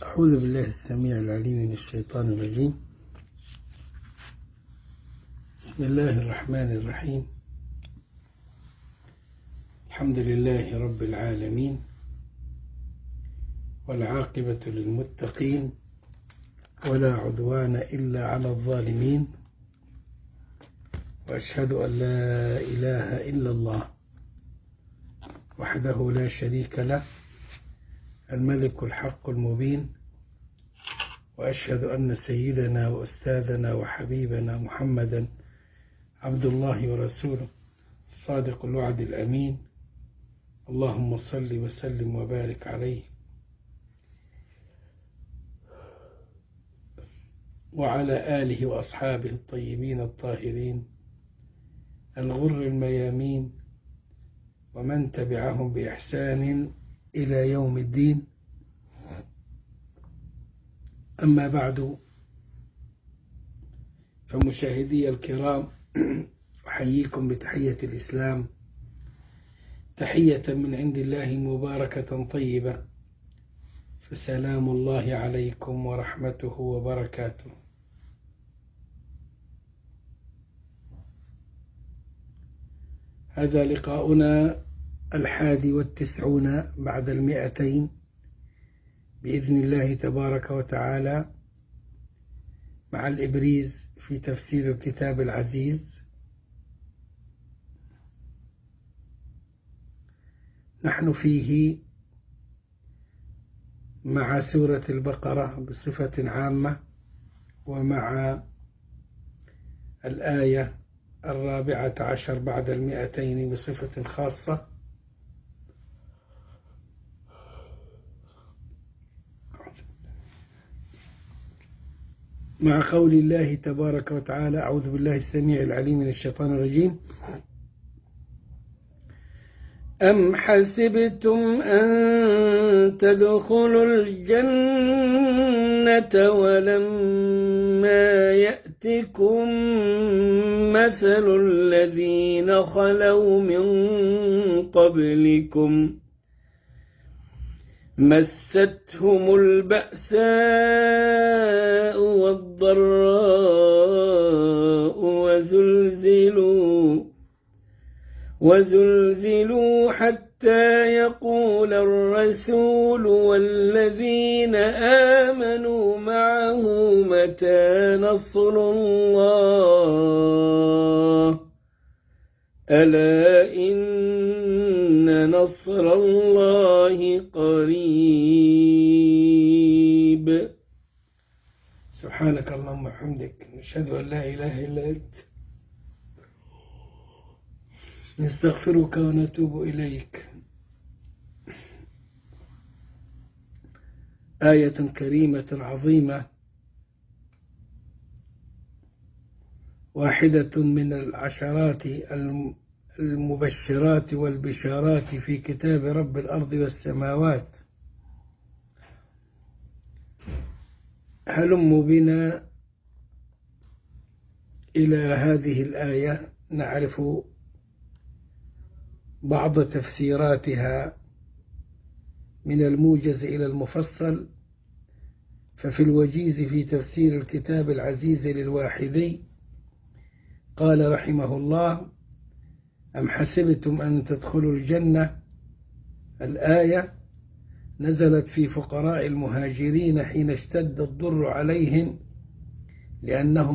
أعوذ بالله السميع العليم من الشيطان الرجيم. بسم الله الرحمن الرحيم. الحمد لله رب العالمين، والعاقبة للمتقين، ولا عدوان إلا على الظالمين، وأشهد أن لا إله إلا الله وحده لا شريك له، الملك الحق المبين، وأشهد أن سيدنا وأستاذنا وحبيبنا محمدا عبد الله ورسوله الصادق الوعد الأمين. اللهم صل وسلم وبارك عليه وعلى آله وأصحابه الطيبين الطاهرين الغر الميامين، ومن تبعهم بإحسان إلى يوم الدين. أما بعد، فمشاهدي الكرام، أحييكم بتحية الإسلام، تحية من عند الله مباركة طيبة، فسلام الله عليكم ورحمته وبركاته. هذا لقاؤنا 91 بعد 200 بإذن الله تبارك وتعالى، مع الإبريز في تفسير الكتاب العزيز. نحن فيه مع سورة البقرة بصفة عامة، ومع الآية 14 بعد 200 بصفة خاصة. مع قول الله تبارك وتعالى: أعوذ بالله السميع العليم من الشيطان الرجيم. أم حسبتم أن تدخلوا الجنة ولما يأتكم مثل الذين خلوا من قبلكم مستهم البأساء والضراء وزلزلوا حتى يقول الرسول والذين آمنوا معه متى نصر الله ألا إن نصر الله قريب. سبحانك اللهم وبحمدك، نشهد أن لا إله إلا أنت، نستغفرك ونتوب إليك. آية كريمة عظيمة، واحدة من العشرات المبشرات والبشارات في كتاب رب الأرض والسماوات. هلم بنا إلى هذه الآية نعرف بعض تفسيراتها من الموجز إلى المفصل. ففي الوجيز في تفسير الكتاب العزيز للواحدي قال رحمه الله: أم حسبتم أن تدخلوا الجنة. الآية نزلت في فقراء المهاجرين حين اشتد الضر عليهم لأنهم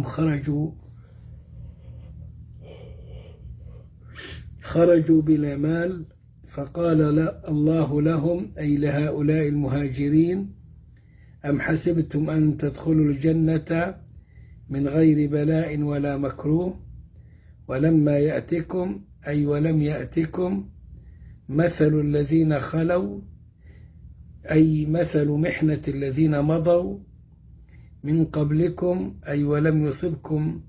خرجوا بلا مال، فقال الله لهم، أي لهؤلاء المهاجرين: أم حسبتم أن تدخلوا الجنة من غير بلاء ولا مكروه ولما يأتكم، أي ولم يأتكم، مثل الذين خلوا، أي مثل محنة الذين مضوا من قبلكم، أي ولم يصبكم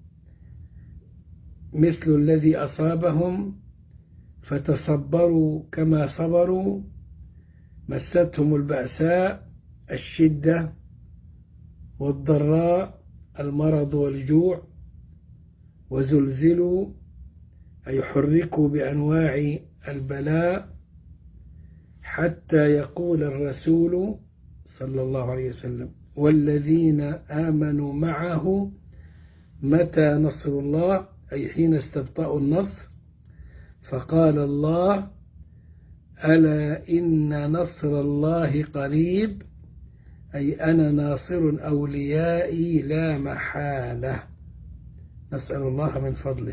مثل الذي أصابهم فتصبروا كما صبروا. مستهم البأساء الشدة، والضراء المرض والجوع، وزلزلوا أي حركوا بأنواع البلاء، حتى يقول الرسول صلى الله عليه وسلم: والذين آمنوا معه متى نصر الله، أي حين استبطأوا النصر، فقال الله: ألا إن نصر الله قريب، أي أنا ناصر أوليائي لا محالة. نسأل الله من فضله.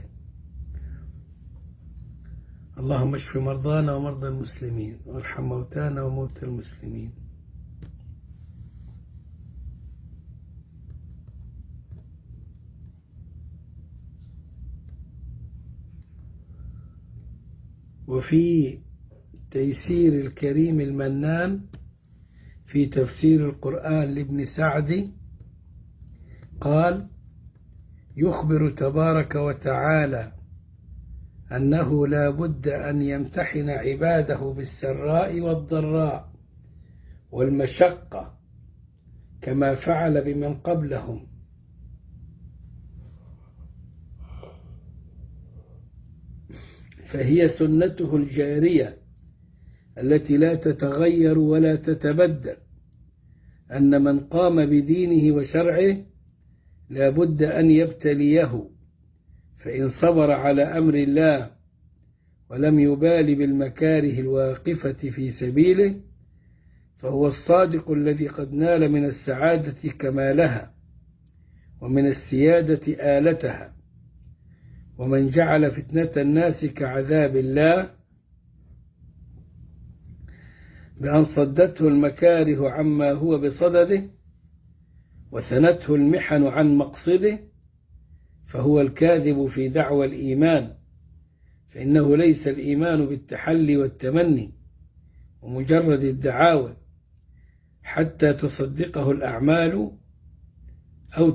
اللهم اشف مرضانا ومرضى المسلمين، وارحم موتانا وموتى المسلمين. وفي تيسير الكريم المنان في تفسير القرآن لابن سعدي قال: يخبر تبارك وتعالى أنه لا بد أن يمتحن عباده بالسراء والضراء والمشقة كما فعل بمن قبلهم، فهي سنته الجارية التي لا تتغير ولا تتبدل، أن من قام بدينه وشرعه لا بد أن يبتليه، فإن صبر على أمر الله ولم يبال بالمكاره الواقفة في سبيله فهو الصادق الذي قد نال من السعادة كمالها ومن السيادة آلتها. ومن جعل فتنة الناس كعذاب الله بأن صدته المكاره عما هو بصدده وثنته المحن عن مقصده فهو الكاذب في دعوى الإيمان، فإنه ليس الإيمان بالتحلي والتمني ومجرد الدعاوى حتى تصدقه الأعمال أو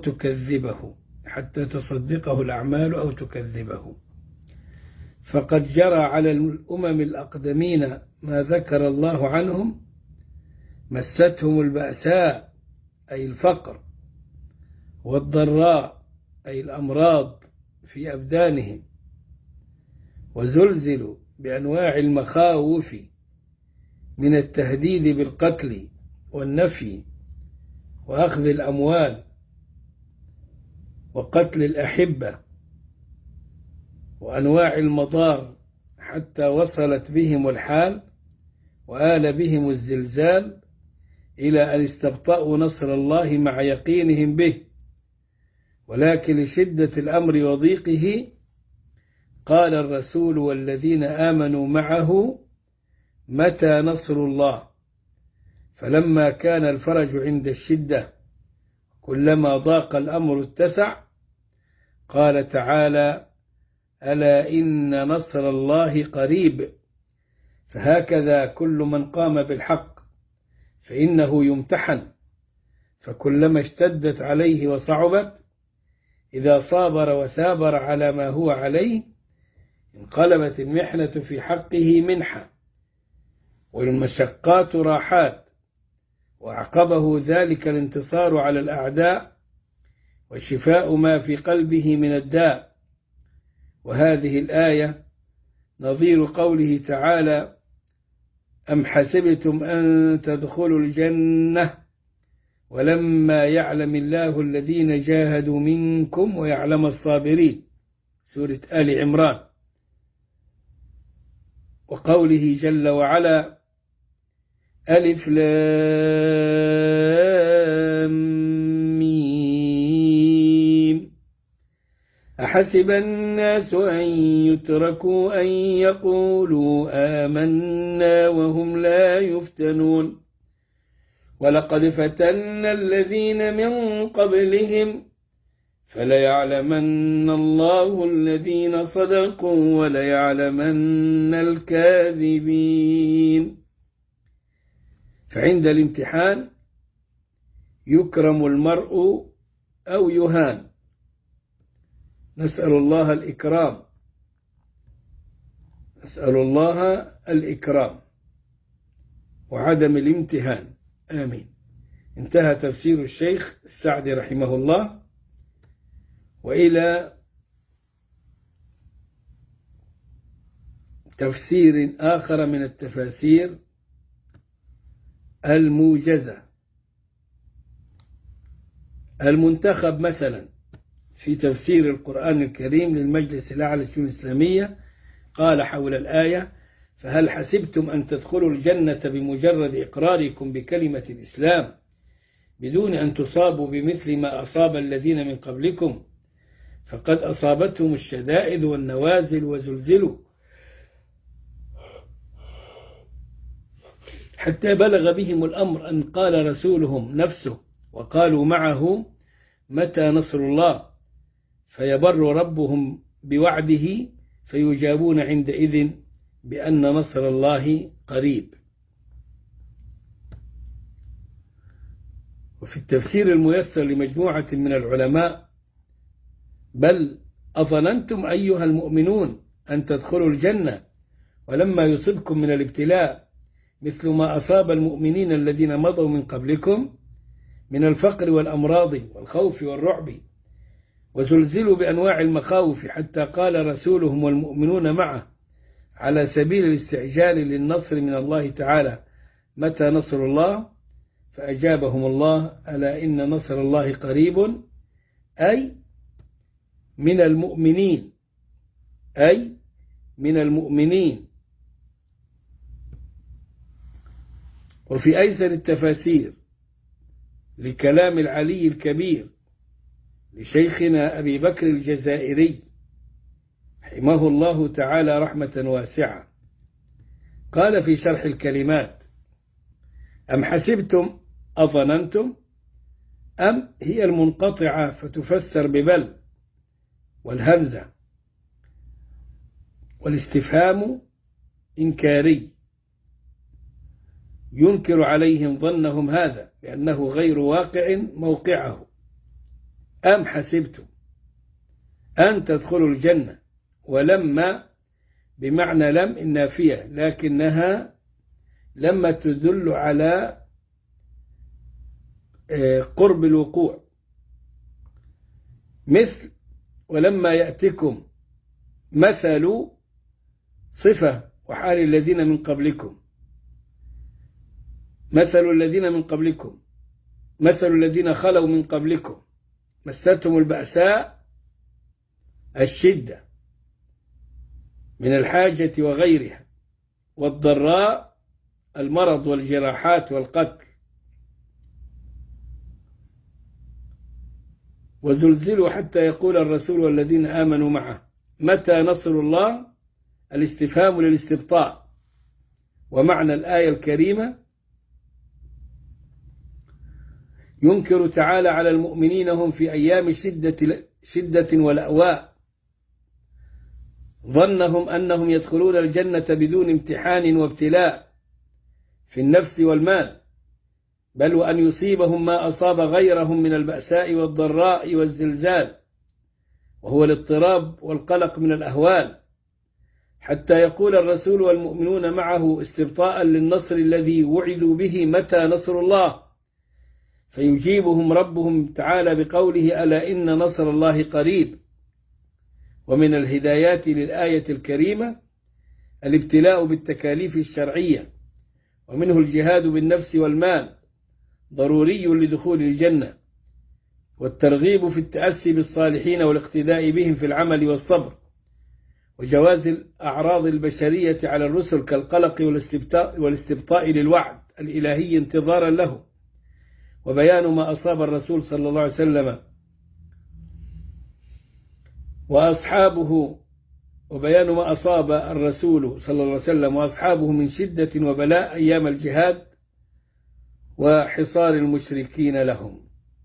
تكذبه. فقد جرى على الأمم الأقدمين ما ذكر الله عنهم: مستهم البأساء أي الفقر، والضراء أي الأمراض في أبدانهم، وزلزلوا بأنواع المخاوف من التهديد بالقتل والنفي وأخذ الأموال وقتل الأحبة وأنواع المضار، حتى وصلت بهم الحال وآل بهم الزلزال إلى أن استبطأوا نصر الله مع يقينهم به. ولكن لشدة الأمر وضيقه قال الرسول والذين آمنوا معه: متى نصر الله؟ فلما كان الفرج عند الشدة كلما ضاق الأمر اتسع. قال تعالى: ألا إن نصر الله قريب. فهكذا كل من قام بالحق فإنه يمتحن، فكلما اشتدت عليه وصعبت إذا صابر وثابر على ما هو عليه انقلبت المحنة في حقه منحة والمشقات راحات، وأعقبه ذلك الانتصار على الأعداء وشفاء ما في قلبه من الداء. وهذه الآية نظير قوله تعالى: أم حسبتم أن تدخلوا الجنة ولما يعلم الله الذين جاهدوا منكم ويعلم الصابرين، سورة آل عمران. وقوله جل وعلا: ألف لام ميم أحسب الناس أن يتركوا أن يقولوا آمنا وهم لا يفتنون ولقد فتنا الذين من قبلهم فليعلمن الله الذين صدقوا وليعلمن الكاذبين. فعند الامتحان يكرم المرء أو يهان. نسأل الله الإكرام وعدم الامتهان، آمين. انتهى تفسير الشيخ السعدي رحمه الله. وإلى تفسير آخر من التفاسير الموجزة المنتخب مثلا في تفسير القرآن الكريم للمجلس الأعلى للشؤون الإسلامية قال حول الآية: فهل حسبتم أن تدخلوا الجنة بمجرد إقراركم بكلمة الإسلام بدون أن تصابوا بمثل ما أصاب الذين من قبلكم فقد أصابتهم الشدائد والنوازل وزلزلوا حتى بلغ بهم الأمر أن قال رسولهم نفسه وقالوا معه: متى نصر الله؟ فيبر ربهم بوعده فيجابون عندئذ بأن نصر الله قريب. وفي التفسير الميسر لمجموعة من العلماء: بل أظننتم أيها المؤمنون أن تدخلوا الجنة ولما يصبكم من الابتلاء مثل ما أصاب المؤمنين الذين مضوا من قبلكم من الفقر والأمراض والخوف والرعب وزلزلوا بأنواع المخاوف حتى قال رسولهم والمؤمنون معه على سبيل الاستعجال للنصر من الله تعالى: متى نصر الله؟ فأجابهم الله: ألا إن نصر الله قريب، أي من المؤمنين، أي من المؤمنين. وفي أيسر التفاسير لكلام العلي الكبير لشيخنا أبي بكر الجزائري رحمه الله تعالى رحمة واسعة قال في شرح الكلمات: أم حسبتم أظننتم، أم هي المنقطعة فتفسر ببل والهمزة، والاستفهام إنكاري ينكر عليهم ظنهم هذا لأنه غير واقع موقعه. أم حسبتم أن تدخلوا الجنة، ولما بمعنى لم النافية لكنها لما تدل على قرب الوقوع، مثل ولما يأتكم مثل صفة وحال الذين من قبلكم، مثل الذين من قبلكم، مثل الذين خلوا من قبلكم مستهم البأساء الشدة من الحاجة وغيرها، والضراء المرض والجراحات والقتل، وزلزلوا حتى يقول الرسول والذين آمنوا معه متى نصر الله؟ الاستفهام للاستبطاء. ومعنى الآية الكريمة: ينكر تعالى على المؤمنين هم في أيام شدة ولأواء ظنهم أنهم يدخلون الجنة بدون امتحان وابتلاء في النفس والمال، بل وأن يصيبهم ما أصاب غيرهم من البأساء والضراء والزلزال، وهو الاضطراب والقلق من الأهوال، حتى يقول الرسول والمؤمنون معه استبطاء للنصر الذي وعدوا به: متى نصر الله؟ فيجيبهم ربهم تعالى بقوله: ألا إن نصر الله قريب. ومن الهدايات للآية الكريمة الابتلاء بالتكاليف الشرعية، ومنه الجهاد بالنفس والمال ضروري لدخول الجنة، والترغيب في التأسي بالصالحين والاقتداء بهم في العمل والصبر، وجواز الأعراض البشرية على الرسل كالقلق والاستبطاء للوعد الإلهي انتظارا له، وبيان ما أصاب الرسول صلى الله عليه وسلم وأصحابه، وبيان ما أصاب الرسول صلى الله عليه وسلم وأصحابه من شدة وبلاء أيام الجهاد وحصار المشركين لهم.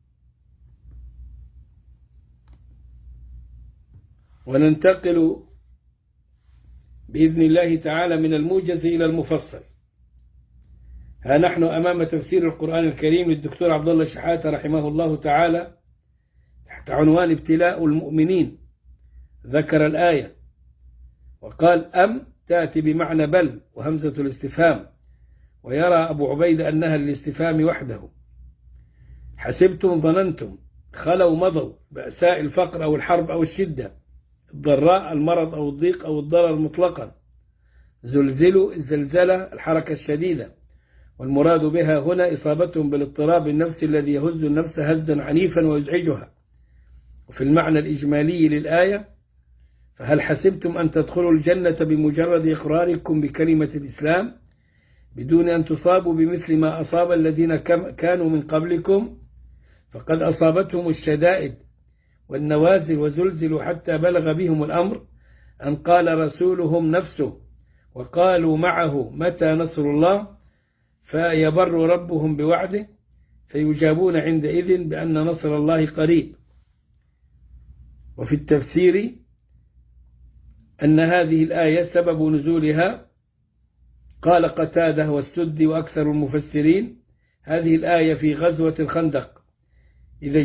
وننتقل بإذن الله تعالى من الموجز إلى المفصل. ها نحن أمام تفسير القرآن الكريم للدكتور عبد الله شحاتة رحمه الله تعالى تحت عنوان ابتلاء المؤمنين. ذكر الآية وقال: أم تأتي بمعنى بل وهمزة الاستفهام، ويرى أبو عبيد أنها للاستفهام وحده. حسبتم ظننتم، خلوا مضوا، بأساء الفقر أو الحرب أو الشدة، الضراء المرض أو الضيق أو الضرر مطلقا، زلزلوا الزلزلة الحركة الشديدة، والمراد بها هنا إصابتهم بالاضطراب النفسي الذي يهز النفس هزا عنيفا ويزعجها. وفي المعنى الإجمالي للآية: فهل حسبتم أن تدخلوا الجنة بمجرد إقراركم بكلمة الإسلام بدون أن تصابوا بمثل ما أصاب الذين كانوا من قبلكم؟ فقد أصابتهم الشدائد والنوازل وزلزلوا حتى بلغ بهم الأمر أن قال رسولهم نفسه وقالوا معه: متى نصر الله؟ فيبر ربهم بوعده فيجابون عندئذ بأن نصر الله قريب. وفي التفسير أن هذه الآية سبب نزولها قال قتادة والسدي وأكثر المفسرين: هذه الآية في غزوة الخندق إذ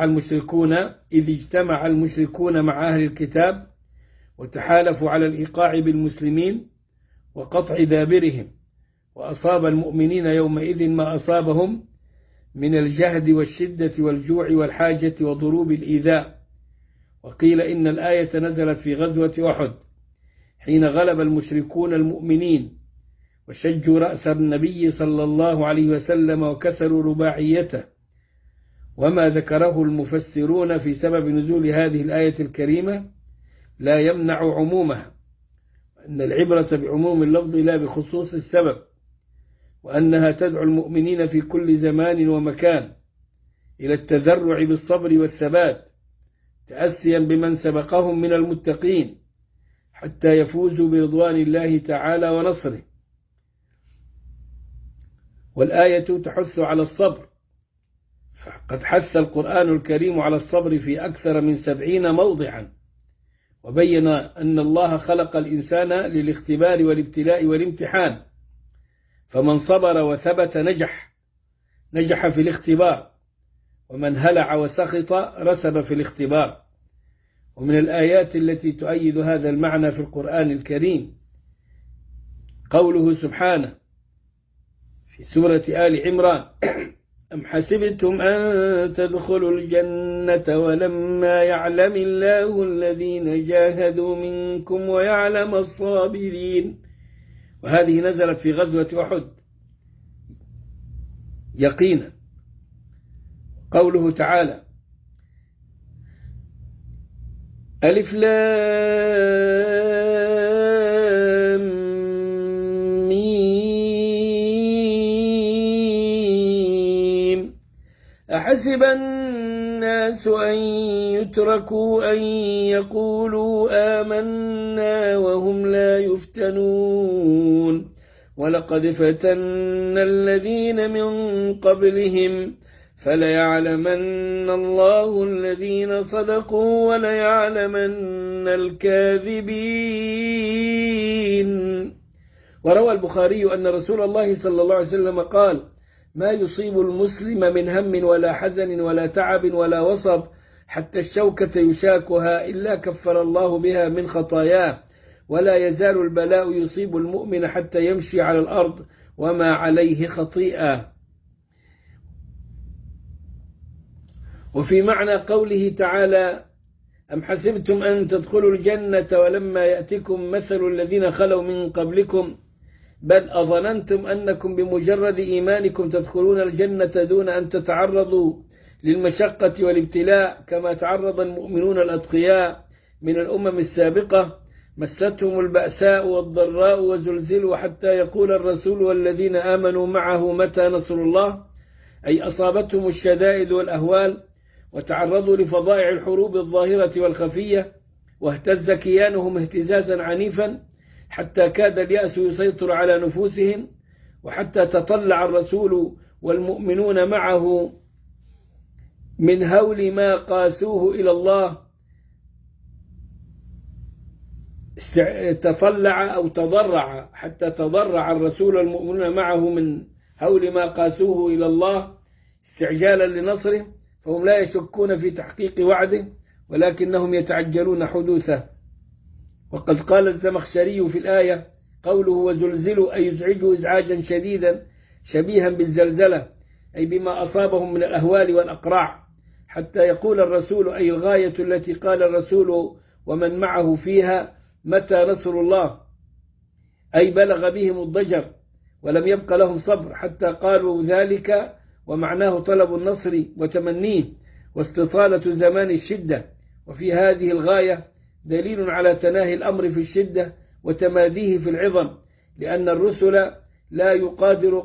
اجتمع المشركون مع أهل الكتاب وتحالفوا على الإيقاع بالمسلمين وقطع دابرهم، وأصاب المؤمنين يومئذ ما أصابهم من الجهد والشدة والجوع والحاجة وضروب الإيذاء. وقيل إن الآية نزلت في غزوة أحد حين غلب المشركون المؤمنين وشجوا رأس النبي صلى الله عليه وسلم وكسروا رباعيته. وما ذكره المفسرون في سبب نزول هذه الآية الكريمة لا يمنع عمومها، أن العبرة بعموم اللفظ لا بخصوص السبب، وأنها تدعو المؤمنين في كل زمان ومكان إلى التذرع بالصبر والثبات تأسيا بمن سبقهم من المتقين حتى يفوزوا برضوان الله تعالى ونصره. والآية تحث على الصبر، فقد حث القرآن الكريم على الصبر في أكثر من 70 موضعا، وبين أن الله خلق الإنسان للاختبار والابتلاء والامتحان، فمن صبر وثبت نجح في الاختبار، ومن هلع وسخط رسب في الاختبار. ومن الآيات التي تؤيد هذا المعنى في القرآن الكريم قوله سبحانه في سورة آل عمران: أم حسبتم أن تدخلوا الجنة ولما يعلم الله الذين جاهدوا منكم ويعلم الصابرين. وهذه نزلت في غزوة أحد يقينا. قوله تعالى: ألف لام ميم أحسب الناس أن يتركوا أن يقولوا آمنا وهم لا يفتنون ولقد فتنا الذين من قبلهم فليعلمن الله الذين صدقوا وليعلمن الكاذبين. وروى البخاري أن رسول الله صلى الله عليه وسلم قال: ما يصيب المسلم من هم ولا حزن ولا تعب ولا وصب حتى الشوكة يشاكها إلا كفر الله بها من خطاياه، ولا يزال البلاء يصيب المؤمن حتى يمشي على الأرض وما عليه خطيئة. وفي معنى قوله تعالى: أم حسبتم أن تدخلوا الجنة ولما يأتكم مثل الذين خلوا من قبلكم بل أظننتم أنكم بمجرد إيمانكم تدخلون الجنة دون أن تتعرضوا للمشقة والابتلاء كما تعرض المؤمنون الأتقياء من الأمم السابقة، مستهم البأساء والضراء وزلزلوا حتى يقول الرسول والذين آمنوا معه متى نصر الله، أي أصابتهم الشدائد والأهوال وتعرضوا لفظائع الحروب الظاهرة والخفية، واهتز كيانهم اهتزازا عنيفا حتى كاد اليأس يسيطر على نفوسهم، وحتى تطلع الرسول والمؤمنون معه من هول ما قاسوه إلى الله، تطلع أو تضرع، حتى تضرع الرسول والمؤمنون معه من هول ما قاسوه إلى الله استعجالا لنصره، فهم لا يشكون في تحقيق وعده ولكنهم يتعجلون حدوثه. وقد قال الزمخشري في الآية: قوله وزلزلوا أي يزعجوا إزعاجا شديدا شبيها بالزلزلة، أي بما أصابهم من الأهوال والأقراع، حتى يقول الرسول، أي الغاية التي قال الرسول ومن معه فيها متى نصر الله، أي بلغ بهم الضجر ولم يبق لهم صبر حتى قالوا ذلك، ومعناه طلب النصر وتمنيه واستطالة زمان الشدة. وفي هذه الغاية دليل على تناهي الأمر في الشدة وتماديه في العظم، لأن الرسل لا يقادر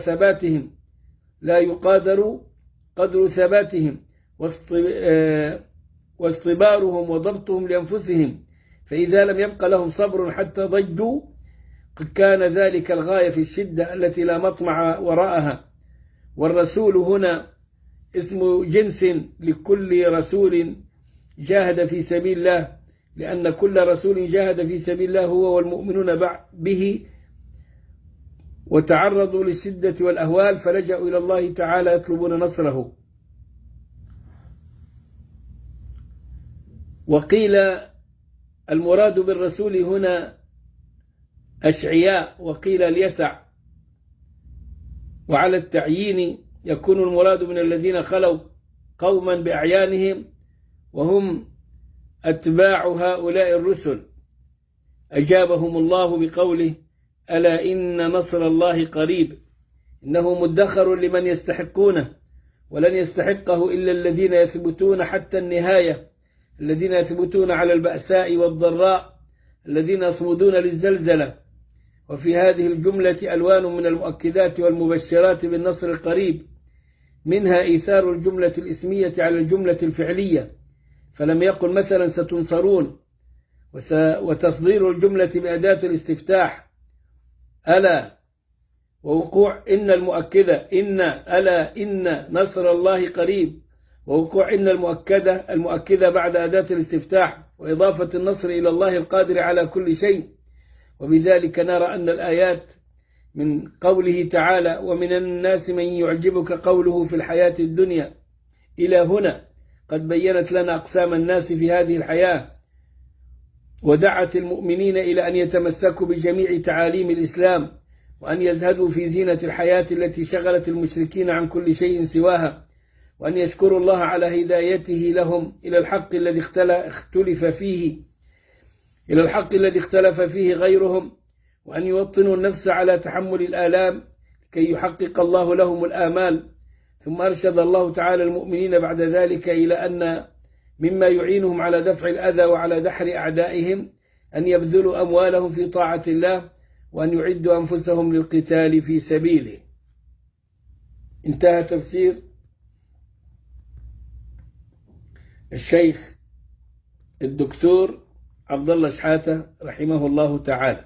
قدر ثباتهم واصطبارهم وضبطهم لأنفسهم، فإذا لم يبق لهم صبر حتى ضجوا كان ذلك الغاية في الشدة التي لا مطمع وراءها. والرسول هنا اسم جنس لكل رسول جاهد في سبيل الله، لأن كل رسول جاهد في سبيل الله هو والمؤمنون به وتعرضوا للشدة والأهوال فلجأوا إلى الله تعالى يطلبون نصره. وقيل المراد بالرسول هنا أشعياء، وقيل اليسع. وعلى التعيين يكون المراد من الذين خلوا قوما بأعيانهم وهم أتباع هؤلاء الرسل، أجابهم الله بقوله: ألا إن نصر الله قريب. إنه مدخر لمن يستحقونه، ولن يستحقه إلا الذين يثبتون حتى النهاية، الذين يثبتون على البأساء والضراء، الذين يصمدون للزلزلة. وفي هذه الجملة ألوان من المؤكدات والمبشرات بالنصر القريب، منها إيثار الجملة الإسمية على الجملة الفعلية، فلم يقل مثلا ستنصرون، وتصدير الجملة بأداة الاستفتاح ألا، ووقوع إن المؤكدة ألا إن نصر الله قريب، ووقوع إن المؤكدة بعد أداة الاستفتاح، وإضافة النصر إلى الله القادر على كل شيء. وبذلك نرى أن الآيات من قوله تعالى: ومن الناس من يعجبك قوله في الحياة الدنيا، إلى هنا قد بيّنت لنا أقسام الناس في هذه الحياة، ودعت المؤمنين إلى أن يتمسكوا بجميع تعاليم الإسلام، وأن يزهدوا في زينة الحياة التي شغلت المشركين عن كل شيء سواها، وأن يشكروا الله على هدايته لهم إلى الحق الذي اختلف فيه غيرهم، وأن يوطنوا النفس على تحمل الآلام كي يحقق الله لهم الآمال. ثم أرشد الله تعالى المؤمنين بعد ذلك إلى أن مما يعينهم على دفع الأذى وعلى دحر أعدائهم أن يبذلوا أموالهم في طاعة الله، وأن يعدوا أنفسهم للقتال في سبيله. انتهى تفسير الشيخ الدكتور عبد الله شحاتة رحمه الله تعالى.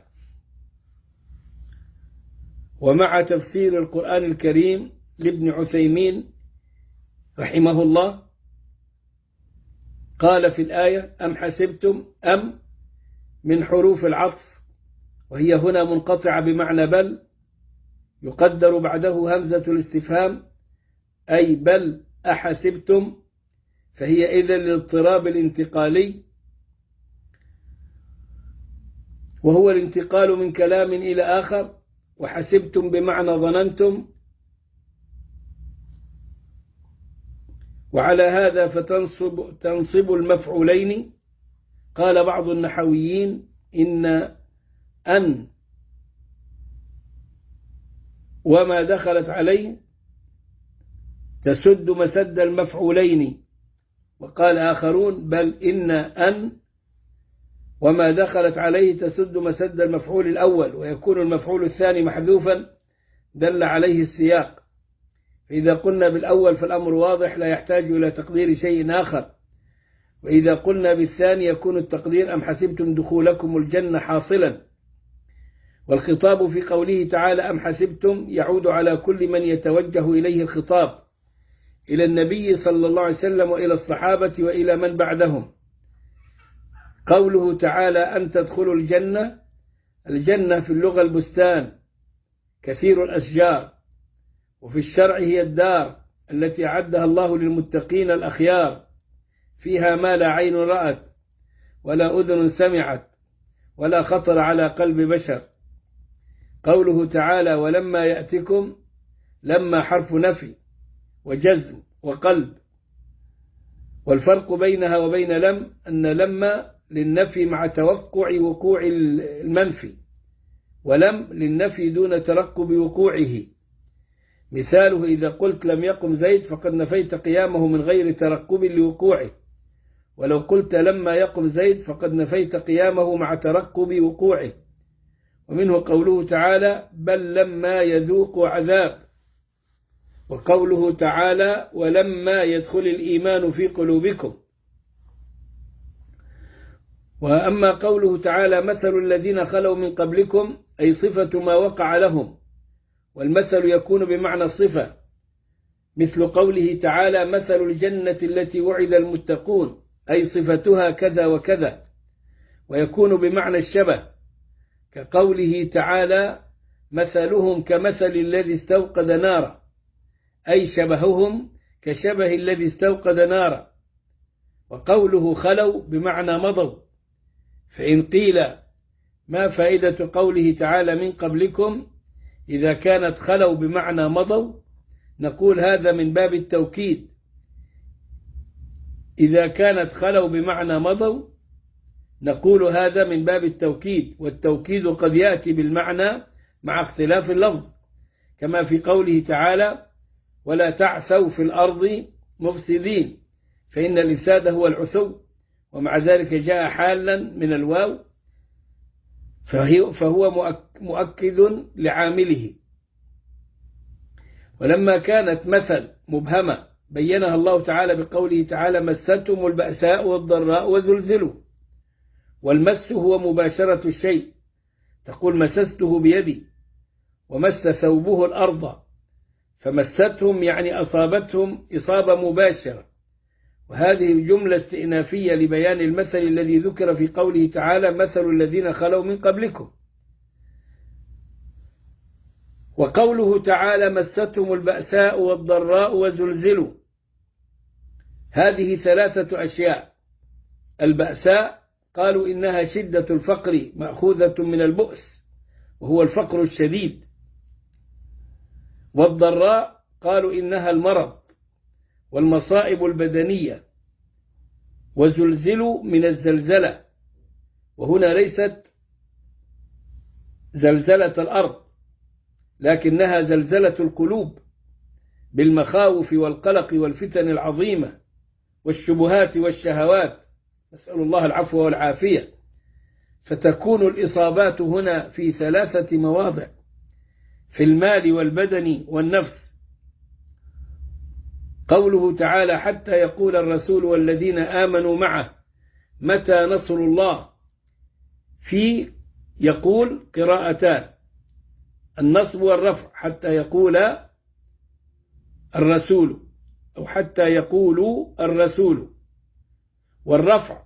ومع تفسير القرآن الكريم لابن عثيمين رحمه الله قال في الآية: أم حسبتم، أم من حروف العطف، وهي هنا منقطعة بمعنى بل، يقدر بعده همزة الاستفهام، أي بل أحسبتم، فهي إذن للاضطراب الانتقالي، وهو الانتقال من كلام إلى آخر. وحسبتم بمعنى ظننتم، وعلى هذا فتنصب المفعولين. قال بعض النحويين أن وما دخلت عليه تسد مسد المفعولين، وقال آخرون بل أن وما دخلت عليه تسد مسد المفعول الأول، ويكون المفعول الثاني محذوفا دل عليه السياق. فإذا قلنا بالأول فالأمر واضح لا يحتاج إلى تقدير شيء آخر، وإذا قلنا بالثاني يكون التقدير: أم حسبتم دخولكم الجنة حاصلا. والخطاب في قوله تعالى أم حسبتم يعود على كل من يتوجه إليه الخطاب، إلى النبي صلى الله عليه وسلم وإلى الصحابة وإلى من بعدهم. قوله تعالى أن تدخلوا الجنة في اللغة البستان كثير الأشجار، وفي الشرع هي الدار التي أعدها الله للمتقين الأخيار، فيها ما لا عين رأت ولا أذن سمعت ولا خطر على قلب بشر. قوله تعالى ولما يأتكم، لما حرف نفي وجزم وقلب، والفرق بينها وبين أن لما للنفي مع توقع وقوع المنفي، ولم للنفي دون ترقب وقوعه. مثاله إذا قلت لم يقم زيد فقد نفيت قيامه من غير ترقب لوقوعه، ولو قلت لما يقم زيد فقد نفيت قيامه مع ترقب وقوعه. ومنه قوله تعالى بل لما يذوقوا عذاب، وقوله تعالى ولما يدخل الإيمان في قلوبكم. وأما قوله تعالى مثل الذين خلوا من قبلكم أي صفة ما وقع لهم، والمثل يكون بمعنى الصفة، مثل قوله تعالى مثل الجنة التي وعد المتقون أي صفتها كذا وكذا، ويكون بمعنى الشبه كقوله تعالى مثلهم كمثل الذي استوقد نارا أي شبههم كشبه الذي استوقد نارا. وقوله خلوا بمعنى مضوا، فإن قيل ما فائدة قوله تعالى من قبلكم إذا كانت خلوا بمعنى مضوا، نقول هذا من باب التوكيد. إذا كانت خلوا بمعنى مضوا نقول هذا من باب التوكيد، والتوكيد قد يأتي بالمعنى مع اختلاف اللفظ، كما في قوله تعالى ولا تعثوا في الأرض مفسدين، فإن الإفساد هو العثو، ومع ذلك جاء حالا من الواو فهو مؤكد لعامله. ولما كانت مثل مبهمة بينها الله تعالى بقوله تعالى مستهم البأساء والضراء وزلزلوا، والمس هو مباشرة الشيء، تقول مسسته بيدي، ومس ثوبه الأرض، فمستهم يعني أصابتهم إصابة مباشرة. وهذه جملة استئنافية لبيان المثل الذي ذكر في قوله تعالى مثل الذين خلوا من قبلكم. وقوله تعالى مستهم البأساء والضراء وزلزلوا، هذه ثلاثة أشياء. البأساء قالوا إنها شدة الفقر مأخوذة من البؤس وهو الفقر الشديد، والضراء قالوا إنها المرض والمصائب البدنية، وزلزلوا من الزلزلة، وهنا ليست زلزلة الأرض لكنها زلزلة القلوب بالمخاوف والقلق والفتن العظيمة والشبهات والشهوات، نسأل الله العفو والعافية. فتكون الإصابات هنا في ثلاثة مواضع، في المال والبدن والنفس. قوله تعالى حتى يقول الرسول والذين آمنوا معه متى نصر الله، في يقول قراءتان، النصب والرفع، حتى يقول الرسول أو حتى يقول الرسول، والرفع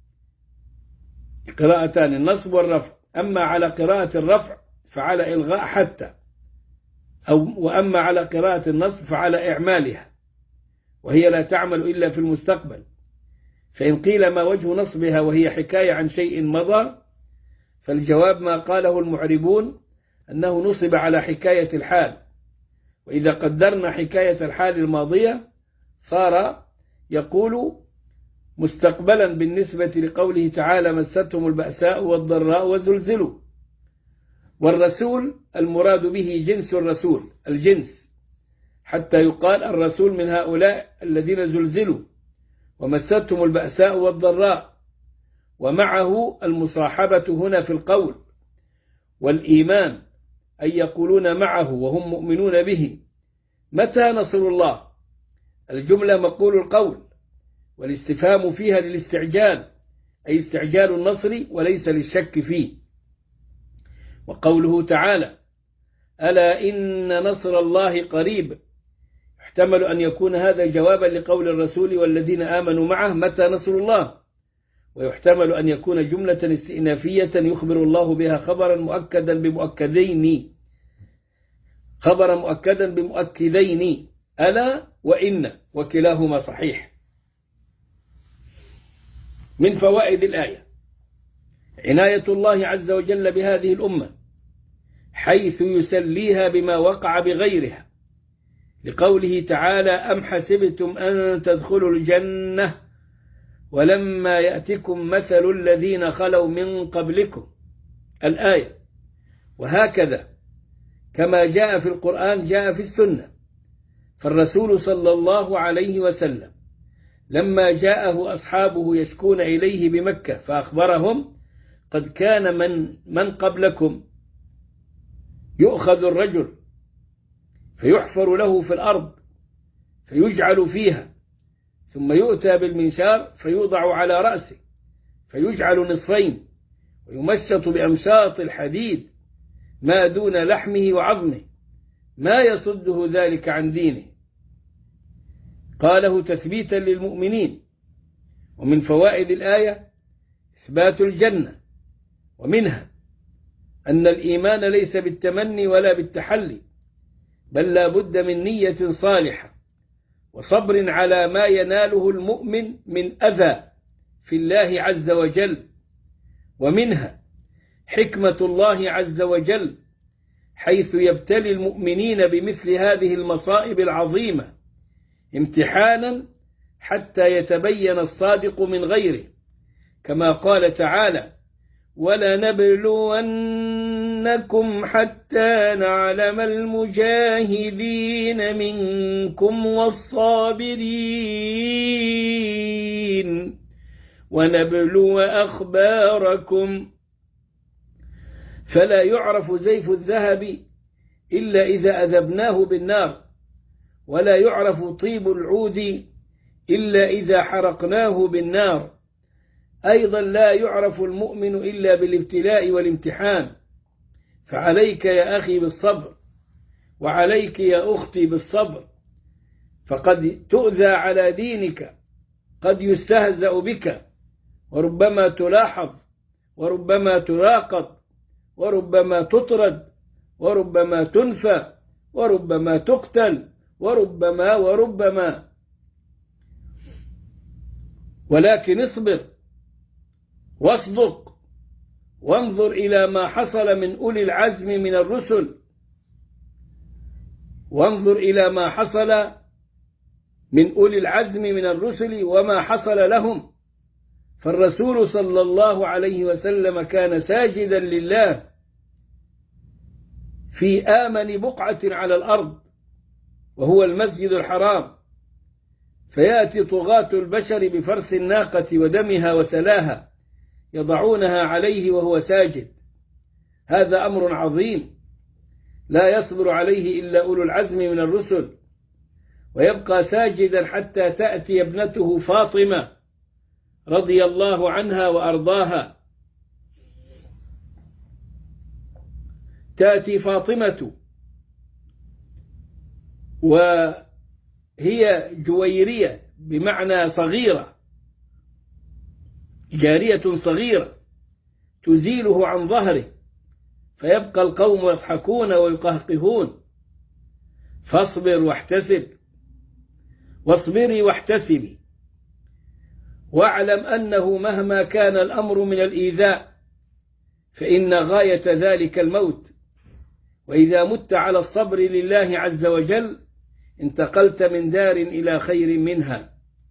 قراءتان النصب والرفع. أما على قراءة الرفع فعلى إلغاء حتى، وأما على قراءة النصب فعلى إعمالها، وهي لا تعمل إلا في المستقبل. فإن قيل ما وجه نصبها وهي حكاية عن شيء مضى، فالجواب ما قاله المعربون أنه نصب على حكاية الحال، وإذا قدرنا حكاية الحال الماضية صار يقول مستقبلا بالنسبة لقوله تعالى مستهم البأساء والضراء وزلزلوا. والرسول المراد به جنس الرسول، الجنس، حتى يقال الرسول من هؤلاء الذين زلزلوا ومستهم البأساء والضراء. ومعه المصاحبة هنا في القول والإيمان، أي يقولون معه وهم مؤمنون به. متى نصر الله؟ الجملة مقول القول، والاستفهام فيها للاستعجال، أي استعجال النصر وليس للشك فيه. وقوله تعالى ألا إن نصر الله قريب، يحتمل أن يكون هذا جوابا لقول الرسول والذين آمنوا معه متى نصر الله، ويحتمل أن يكون جملة استئنافية يخبر الله بها خبرا مؤكدا بمؤكدين، خبرا مؤكدا بمؤكدين ألا وإن، وكلاهما صحيح. من فوائد الآية عناية الله عز وجل بهذه الأمة، حيث يسليها بما وقع بغيرها، لقوله تعالى أم حسبتم أن تدخلوا الجنة ولما يأتكم مثل الذين خلوا من قبلكم، الآية. وهكذا كما جاء في القرآن جاء في السنة. فالرسول صلى الله عليه وسلم لما جاءه أصحابه يشكون إليه بمكة فأخبرهم: قد كان من قبلكم يؤخذ الرجل فيحفر له في الأرض فيجعل فيها، ثم يؤتى بالمنشار فيوضع على رأسه فيجعل نصفين ويمشط بأمشاط الحديد ما دون لحمه وعظمه ما يصده ذلك عن دينه. قاله تثبيتا للمؤمنين. ومن فوائد الآية إثبات الجنة، ومنها أن الإيمان ليس بالتمني ولا بالتحلي، بل لا بد من نية صالحة وصبر على ما يناله المؤمن من أذى في الله عز وجل. ومنها حكمة الله عز وجل حيث يبتلي المؤمنين بمثل هذه المصائب العظيمة امتحانا حتى يتبين الصادق من غيره، كما قال تعالى: ولنبلونكم حتى نعلم المجاهدين منكم والصابرين ونبلو أخباركم. فلا يعرف زيف الذهب إلا إذا أذبناه بالنار، ولا يعرف طيب العود إلا إذا حرقناه بالنار. أيضا لا يعرف المؤمن إلا بالابتلاء والامتحان. فعليك يا أخي بالصبر، وعليك يا أختي بالصبر، فقد تؤذى على دينك، قد يستهزأ بك، وربما تلاحظ، وربما تراقب، وربما تطرد، وربما تنفى، وربما تقتل، وربما. ولكن اصبر واصدق وانظر إلى ما حصل من أولي العزم من الرسل، وانظر إلى ما حصل من أولي العزم من الرسل وما حصل لهم. فالرسول صلى الله عليه وسلم كان ساجدا لله في آمن بقعة على الأرض وهو المسجد الحرام، فيأتي طغاة البشر بفرس الناقة ودمها وسلاها يضعونها عليه وهو ساجد. هذا أمر عظيم لا يصبر عليه إلا أولو العزم من الرسل، ويبقى ساجدا حتى تأتي ابنته فاطمة رضي الله عنها وأرضاها. تأتي فاطمة وهي جويرية بمعنى صغيرة، جارية صغيرة تزيله عن ظهره، فيبقى القوم يضحكون ويقهقهون: فاصبر واحتسب، واصبري واحتسبي، واعلم أنه مهما كان الأمر من الإيذاء فإن غاية ذلك الموت، وإذا مت على الصبر لله عز وجل انتقلت من دار إلى خير منها.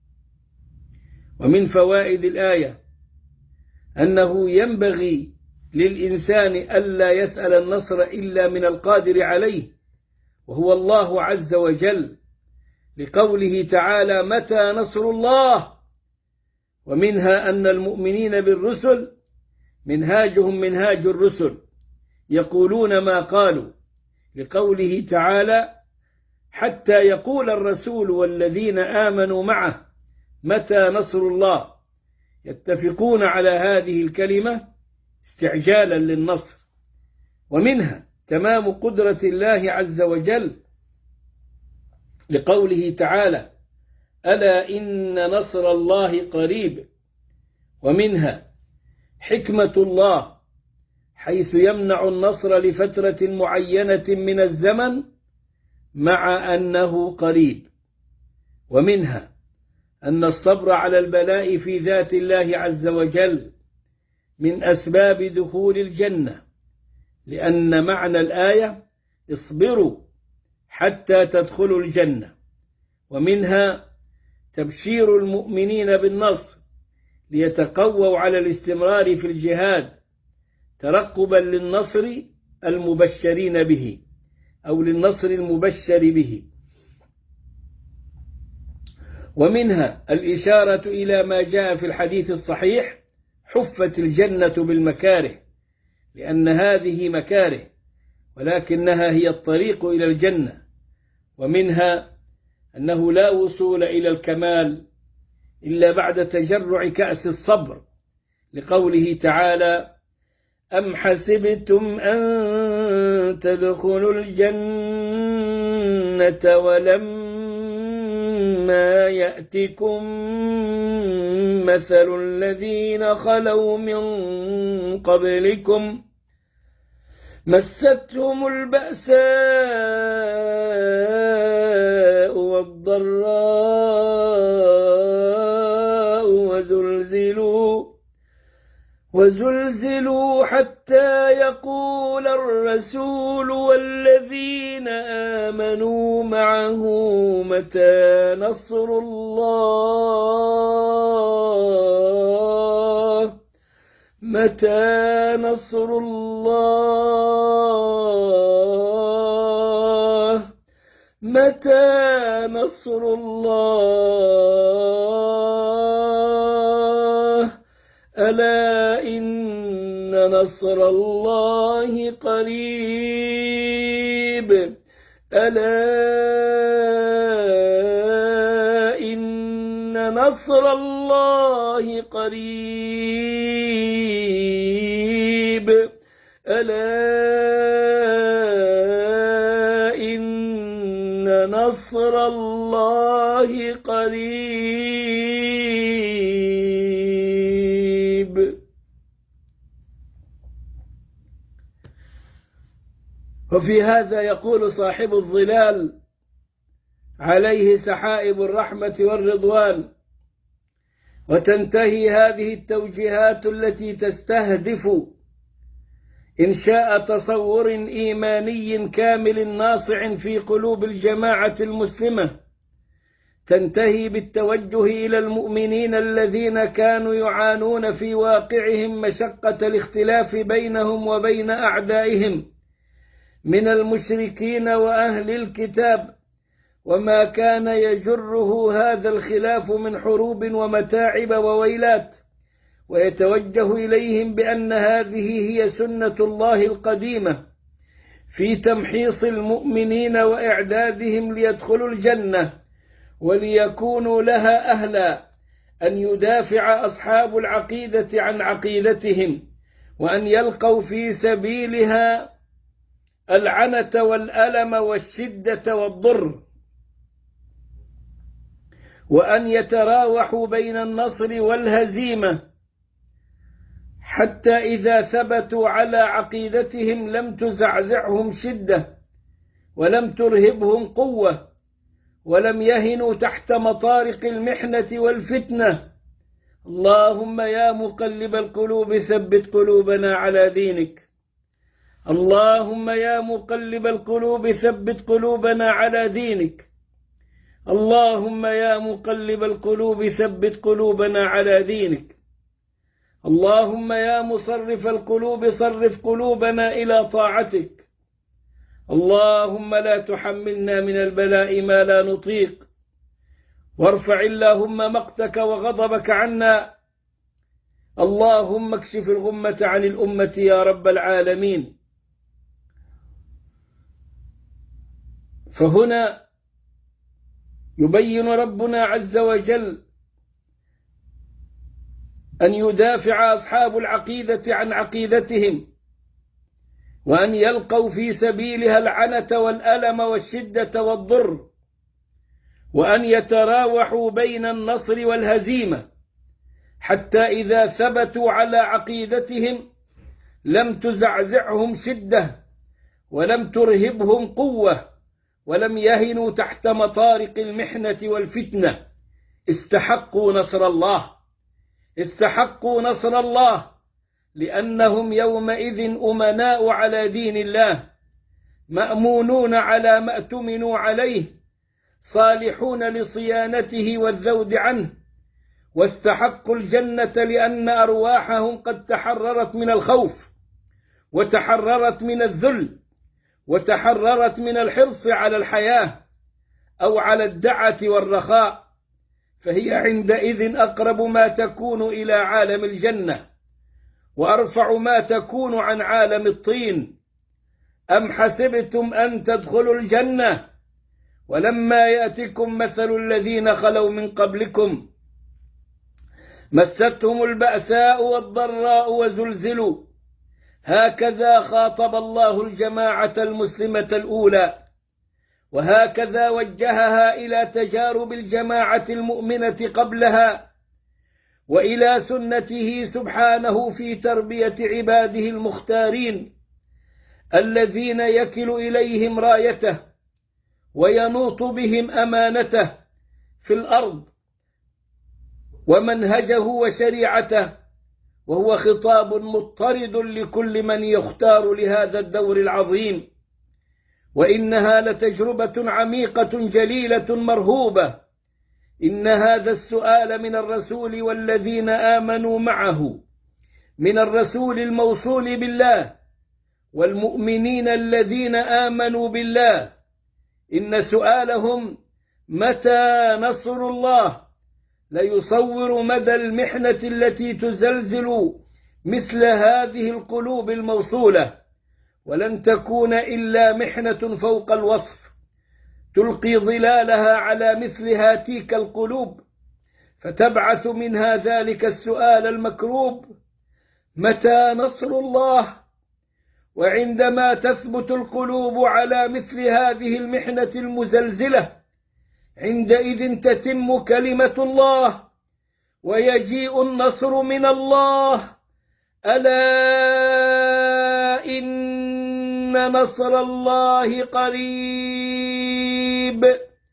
ومن فوائد الآية أنه ينبغي للإنسان ألا يسأل النصر إلا من القادر عليه وهو الله عز وجل، لقوله تعالى: متى نصر الله. ومنها أن المؤمنين بالرسل منهاجهم منهاج الرسل، يقولون ما قالوا، لقوله تعالى: حتى يقول الرسول والذين آمنوا معه متى نصر الله. يتفقون على هذه الكلمة استعجالا للنصر. ومنها تمام قدرة الله عز وجل، لقوله تعالى: ألا إن نصر الله قريب. ومنها حكمة الله حيث يمنع النصر لفترة معينة من الزمن مع أنه قريب. ومنها أن الصبر على البلاء في ذات الله عز وجل من أسباب دخول الجنة، لأن معنى الآية: اصبروا حتى تدخلوا الجنة. ومنها تبشير المؤمنين بالنصر ليتقووا على الاستمرار في الجهاد ترقبا للنصر المبشرين به أو للنصر المبشر به. ومنها الإشارة إلى ما جاء في الحديث الصحيح: حفت الجنة بالمكاره، لأن هذه مكاره ولكنها هي الطريق إلى الجنة. ومنها أنه لا وصول إلى الكمال إلا بعد تجرع كأس الصبر، لقوله تعالى: أم حسبتم أن تدخلوا الجنة ولما يأتكم مثل الذين خلوا من قبلكم مستهم البأساء والضراء وزلزلوا حتى يقول الرسول والذين آمنوا معه متى نصر الله متى نصر الله متى نصر الله ألا إن نصر الله قريب ألا إن نصر الله قريب ألا إن نصر الله قريب. وفي هذا يقول صاحب الظلال عليه سحائب الرحمة والرضوان: وتنتهي هذه التوجيهات التي تستهدف إنشاء تصور إيماني كامل ناصع في قلوب الجماعة المسلمة، تنتهي بالتوجه إلى المؤمنين الذين كانوا يعانون في واقعهم مشقة الاختلاف بينهم وبين أعدائهم من المشركين وأهل الكتاب، وما كان يجره هذا الخلاف من حروب ومتاعب وويلات، ويتوجه إليهم بأن هذه هي سنة الله القديمة في تمحيص المؤمنين وإعدادهم ليدخلوا الجنة وليكونوا لها أهلا، أن يدافع أصحاب العقيدة عن عقيدتهم، وأن يلقوا في سبيلها العنة والألم والشدة والضر، وأن يتراوحوا بين النصر والهزيمة، حتى إذا ثبتوا على عقيدتهم لم تزعزعهم شدة ولم ترهبهم قوة ولم يهنوا تحت مطارق المحنة والفتنة. اللهم يا مقلب القلوب ثبت قلوبنا على دينك. اللهم يا مقلب القلوب ثبت قلوبنا على دينك. اللهم يا مقلب القلوب ثبت قلوبنا على دينك. اللهم يا مصرف القلوب صرف قلوبنا إلى طاعتك. اللهم لا تحملنا من البلاء ما لا نطيق، وارفع اللهم مقتك وغضبك عنا. اللهم اكشف الغمة عن الأمة يا رب العالمين. فهنا يبين ربنا عز وجل أن يدافع أصحاب العقيدة عن عقيدتهم، وأن يلقوا في سبيلها العنة والألم والشدة والضر، وأن يتراوحوا بين النصر والهزيمة، حتى إذا ثبتوا على عقيدتهم لم تزعزعهم شدة ولم ترهبهم قوة ولم يهنوا تحت مطارق المحنة والفتنة. استحقوا نصر الله، استحقوا نصر الله، لأنهم يومئذ أمناء على دين الله، مأمونون على ما اؤتمنوا عليه، صالحون لصيانته والذود عنه، واستحقوا الجنة لأن أرواحهم قد تحررت من الخوف وتحررت من الذل، وتحررت من الحرص على الحياة أو على الدعة والرخاء، فهي عندئذ أقرب ما تكون إلى عالم الجنة، وأرفع ما تكون عن عالم الطين. أم حسبتم أن تدخلوا الجنة ولما يأتكم مثل الذين خلوا من قبلكم مستهم البأساء والضراء وزلزلوا. هكذا خاطب الله الجماعة المسلمة الأولى، وهكذا وجهها إلى تجارب الجماعة المؤمنة قبلها، وإلى سنته سبحانه في تربية عباده المختارين الذين يكل إليهم رايته وينوط بهم أمانته في الأرض ومنهجه وشريعته، وهو خطاب مضطرد لكل من يختار لهذا الدور العظيم. وإنها لتجربة عميقة جليلة مرهوبة. إن هذا السؤال من الرسول والذين آمنوا معه، من الرسول الموصول بالله والمؤمنين الذين آمنوا بالله، إن سؤالهم متى نصر الله ليصور مدى المحنة التي تزلزل مثل هذه القلوب الموصولة، ولن تكون إلا محنة فوق الوصف تلقي ظلالها على مثل هاتيك القلوب، فتبعث منها ذلك السؤال المكروب: متى نصر الله؟ وعندما تثبت القلوب على مثل هذه المحنة المزلزلة، عندئذ تتم كلمة الله ويجيء النصر من الله. ألا إن نصر الله قريب.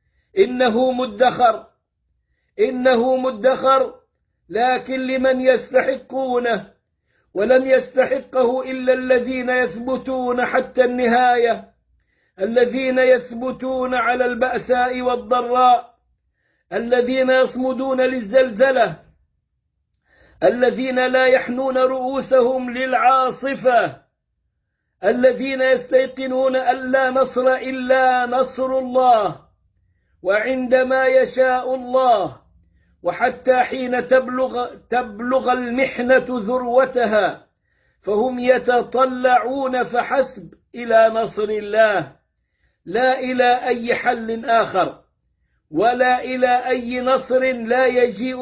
إنه مدخر، لكن لمن يستحقونه، ولن يستحقه إلا الذين يثبتون حتى النهاية، الذين يثبتون على البأساء والضراء، الذين يصمدون للزلزلة، الذين لا يحنون رؤوسهم للعاصفة، الذين يستيقنون أن لا نصر إلا نصر الله، وعندما يشاء الله، وحتى حين تبلغ المحنة ذروتها، فهم يتطلعون فحسب إلى نصر الله، لا إلى أي حل آخر، ولا إلى أي نصر لا يجيء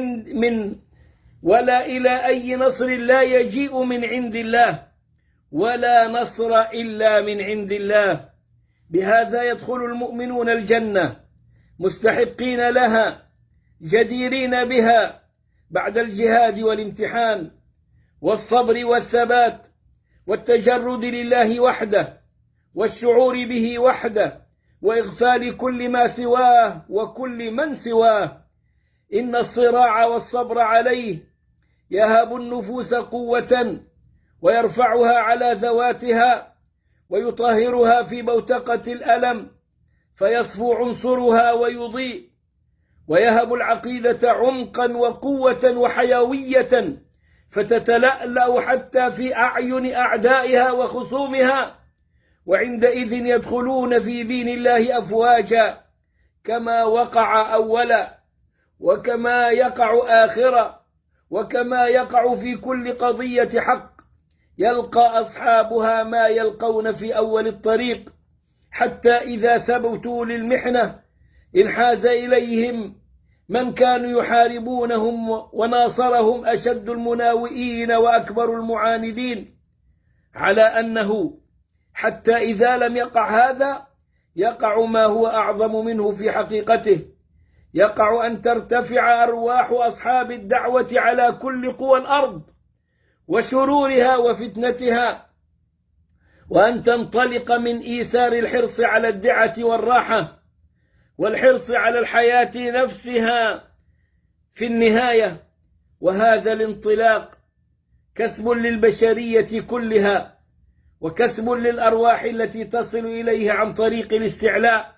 ولا إلى أي نصر لا يجيء من عند الله، ولا نصر إلا من عند الله. بهذا يدخل المؤمنون الجنة مستحقين لها، جديرين بها، بعد الجهاد والامتحان والصبر والثبات والتجرد لله وحده، والشعور به وحده، وإغفال كل ما سواه وكل من سواه. إن الصراع والصبر عليه يهب النفوس قوة، ويرفعها على ذواتها، ويطهرها في بوتقة الألم، فيصفو عنصرها ويضيء، ويهب العقيدة عمقا وقوة وحيوية، فتتلألأ حتى في أعين أعدائها وخصومها. وعندئذ يدخلون في دين الله أفواجا، كما وقع أولا، وكما يقع آخرا، وكما يقع في كل قضية حق، يلقى أصحابها ما يلقون في أول الطريق، حتى إذا ثبتوا للمحنة انحاز إليهم من كانوا يحاربونهم، وناصرهم أشد المناوئين وأكبر المعاندين، على أنه حتى إذا لم يقع هذا يقع ما هو أعظم منه في حقيقته، يقع أن ترتفع أرواح أصحاب الدعوة على كل قوى الأرض وشرورها وفتنتها، وأن تنطلق من إيثار الحرص على الدعة والراحة والحرص على الحياة نفسها في النهاية. وهذا الانطلاق كسب للبشرية كلها، وكسب للأرواح التي تصل إليه عن طريق الاستعلاء،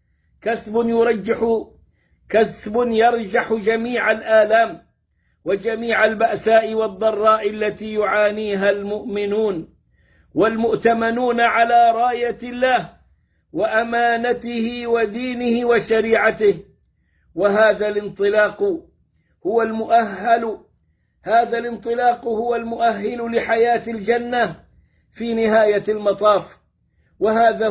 كسب يرجح جميع الآلام وجميع البأساء والضراء التي يعانيها المؤمنون، والمؤتمنون على راية الله وأمانته ودينه وشريعته. وهذا الانطلاق هو المؤهل لحياة الجنة في نهاية المطاف. وهذا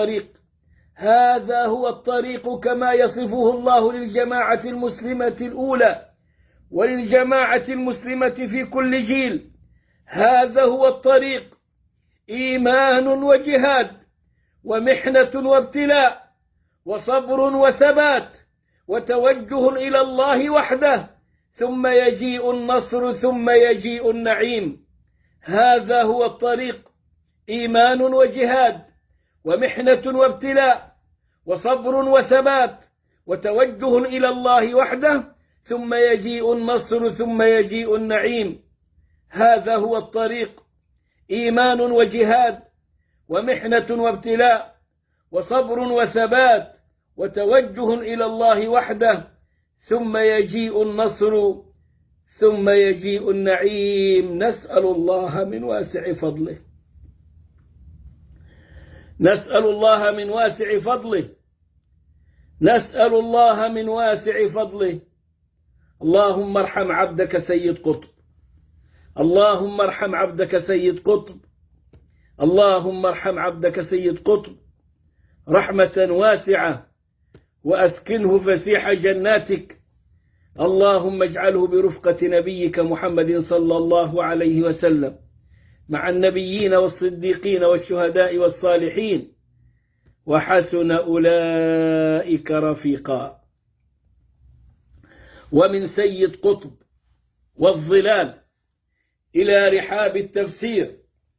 هو الطريق كما يصفه الله للجماعة المسلمة الأولى وللجماعة المسلمة في كل جيل. هذا هو الطريق: إيمان وجهاد ومحنة وابتلاء وصبر وثبات وتوجه إلى الله وحده، ثم يجيء النصر ثم يجيء النعيم. هذا هو الطريق: إيمان وجهاد ومحنة وابتلاء وصبر وثبات وتوجه إلى الله وحده، ثم يجيء النصر ثم يجيء النعيم. هذا هو الطريق: إيمان وجهاد ومحنة وابتلاء وصبر وثبات وتوجه إلى الله وحده، ثم يجيء النصر ثم يجيء النعيم. نسأل الله من واسع فضله، نسأل الله من واسع فضله، نسأل الله من واسع فضله. اللهم ارحم عبدك سيد قطب، اللهم ارحم عبدك سيد قطب، اللهم ارحم عبدك سيد قطب رحمة واسعة، وأسكنه فسيح جناتك. اللهم اجعله برفقة نبيك محمد صلى الله عليه وسلم مع النبيين والصديقين والشهداء والصالحين، وحسن أولئك رفيقا. ومن سيد قطب والظلال إلى رحاب التفسير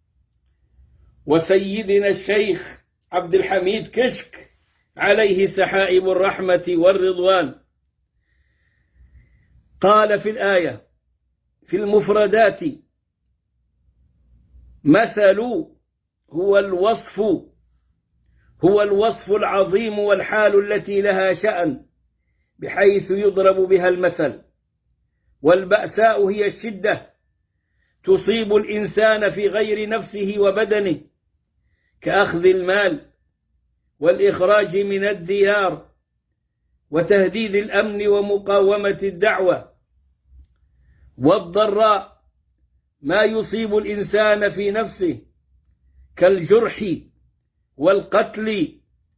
وسيدنا الشيخ عبد الحميد كشك عليه سحائب الرحمة والرضوان. قال في الآية في المفردات: مثل هو الوصف العظيم والحال التي لها شأن بحيث يضرب بها المثل. والبأساء هي الشدة تصيب الإنسان في غير نفسه وبدنه، كأخذ المال والإخراج من الديار وتهديد الأمن ومقاومة الدعوة. والضراء ما يصيب الإنسان في نفسه كالجرح والقتل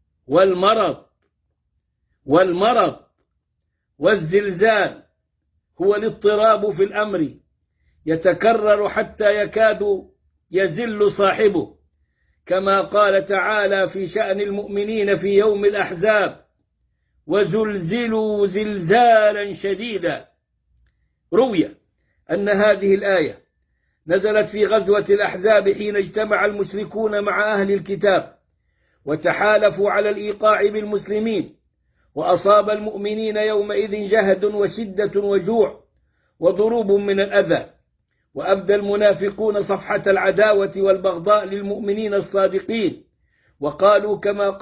والمرض والزلزال. هو الاضطراب في الأمر يتكرر حتى يكاد يزل صاحبه، كما قال تعالى في شأن المؤمنين في يوم الأحزاب: وزلزلوا زلزالا شديدا. روي أن هذه الآية نزلت في غزوة الأحزاب حين اجتمع المشركون مع أهل الكتاب وتحالفوا على الإيقاع بالمسلمين، وأصاب المؤمنين يومئذ جهد وشدة وجوع وضروب من الأذى، وأبدى المنافقون صفحة العداوة والبغضاء للمؤمنين الصادقين، وقالوا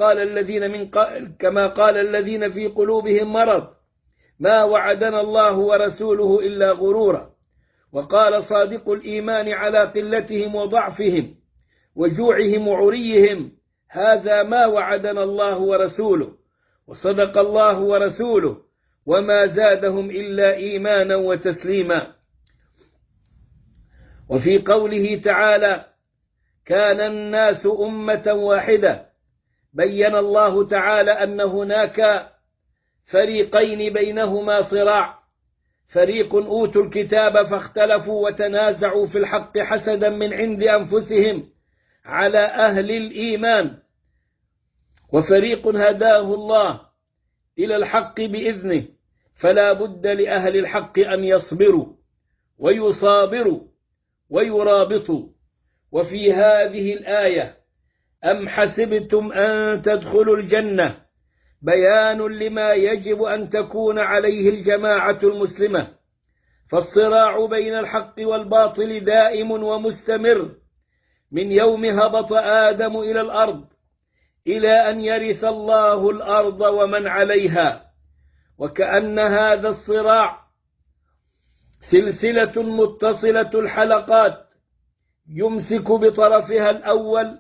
كما قال الذين في قلوبهم مرض: ما وعدنا الله ورسوله إلا غرورا. وقال صادق الإيمان على قلتهم وضعفهم وجوعهم وعريهم: هذا ما وعدنا الله ورسوله. وصدق الله ورسوله وما زادهم إلا إيمانا وتسليما. وفي قوله تعالى: كان الناس أمة واحدة، بين الله تعالى أن هناك فريقين بينهما صراع: فريق أوتوا الكتاب فاختلفوا وتنازعوا في الحق حسدا من عند أنفسهم على أهل الإيمان، وفريق هداه الله إلى الحق بإذنه، فلا بد لأهل الحق أن يصبروا ويصابروا ويرابطوا. وفي هذه الآية: أم حسبتم أن تدخلوا الجنة، بيان لما يجب أن تكون عليه الجماعة المسلمة. فالصراع بين الحق والباطل دائم ومستمر من يوم هبط آدم إلى الأرض إلى أن يرث الله الأرض ومن عليها. وكأن هذا الصراع سلسلة متصلة الحلقات يمسك بطرفها الأول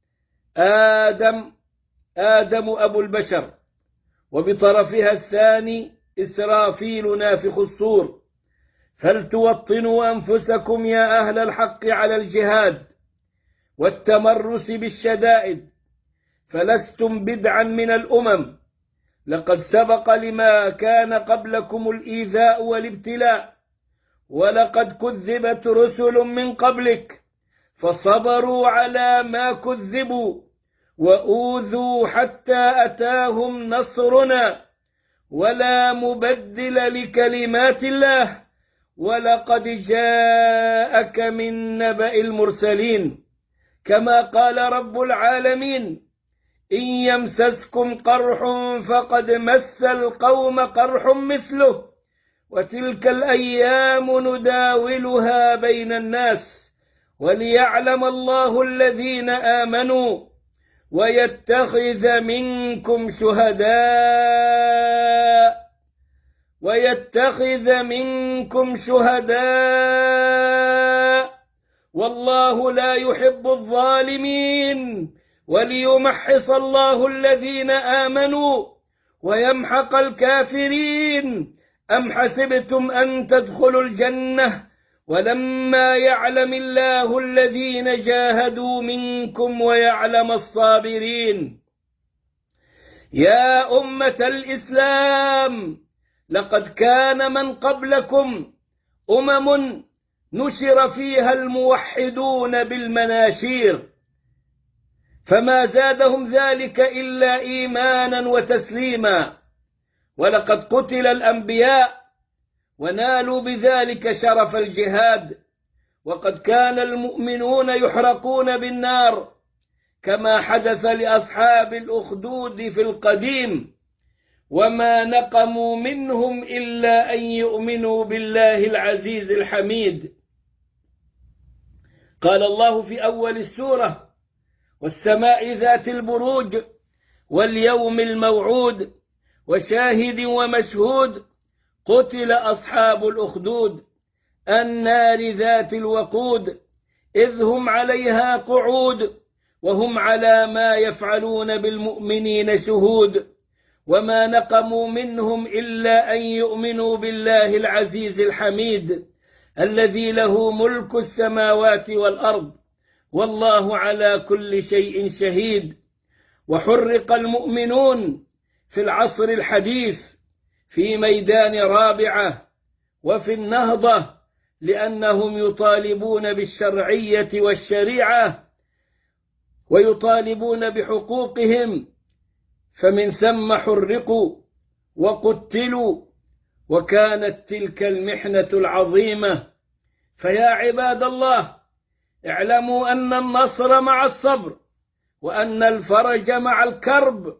آدم أبو البشر، وبطرفها الثاني إسرافيل نافخ الصور. فلتوطنوا أنفسكم يا أهل الحق على الجهاد والتمرس بالشدائد، فلستم بدعا من الأمم، لقد سبق لما كان قبلكم الإيذاء والابتلاء، ولقد كذبت رسل من قبلك فصبروا على ما كذبوا وأوذوا حتى أتاهم نصرنا، ولا مبدل لكلمات الله، ولقد جاءك من نبأ المرسلين. كما قال رب العالمين: إن يمسسكم قرح فقد مس القوم قرح مثله، وتلك الأيام نداولها بين الناس، وليعلم الله الذين آمنوا ويتخذ منكم شهداء والله لا يحب الظالمين، وليمحص الله الذين آمنوا ويمحق الكافرين. أم حسبتم أن تدخلوا الجنة ولما يعلم الله الذين جاهدوا منكم ويعلم الصابرين. يا أمة الإسلام، لقد كان من قبلكم أمم نشر فيها الموحدون بالمناشير، فما زادهم ذلك إلا إيمانا وتسليما، ولقد قتل الأنبياء ونالوا بذلك شرف الجهاد، وقد كان المؤمنون يحرقون بالنار كما حدث لأصحاب الأخدود في القديم، وما نقموا منهم إلا أن يؤمنوا بالله العزيز الحميد. قال الله في أول السورة: والسماء ذات البروج واليوم الموعود وشاهد ومشهود، قتل أصحاب الأخدود النار ذات الوقود إذ هم عليها قعود وهم على ما يفعلون بالمؤمنين شهود، وما نقموا منهم إلا أن يؤمنوا بالله العزيز الحميد الذي له ملك السماوات والأرض والله على كل شيء شهيد. وحرق المؤمنون في العصر الحديث في ميدان رابعة وفي النهضة لأنهم يطالبون بالشرعية والشريعة ويطالبون بحقوقهم، فمن ثم حرقوا وقتلوا، وكانت تلك المحنة العظيمة. فيا عباد الله، اعلموا أن النصر مع الصبر، وأن الفرج مع الكرب،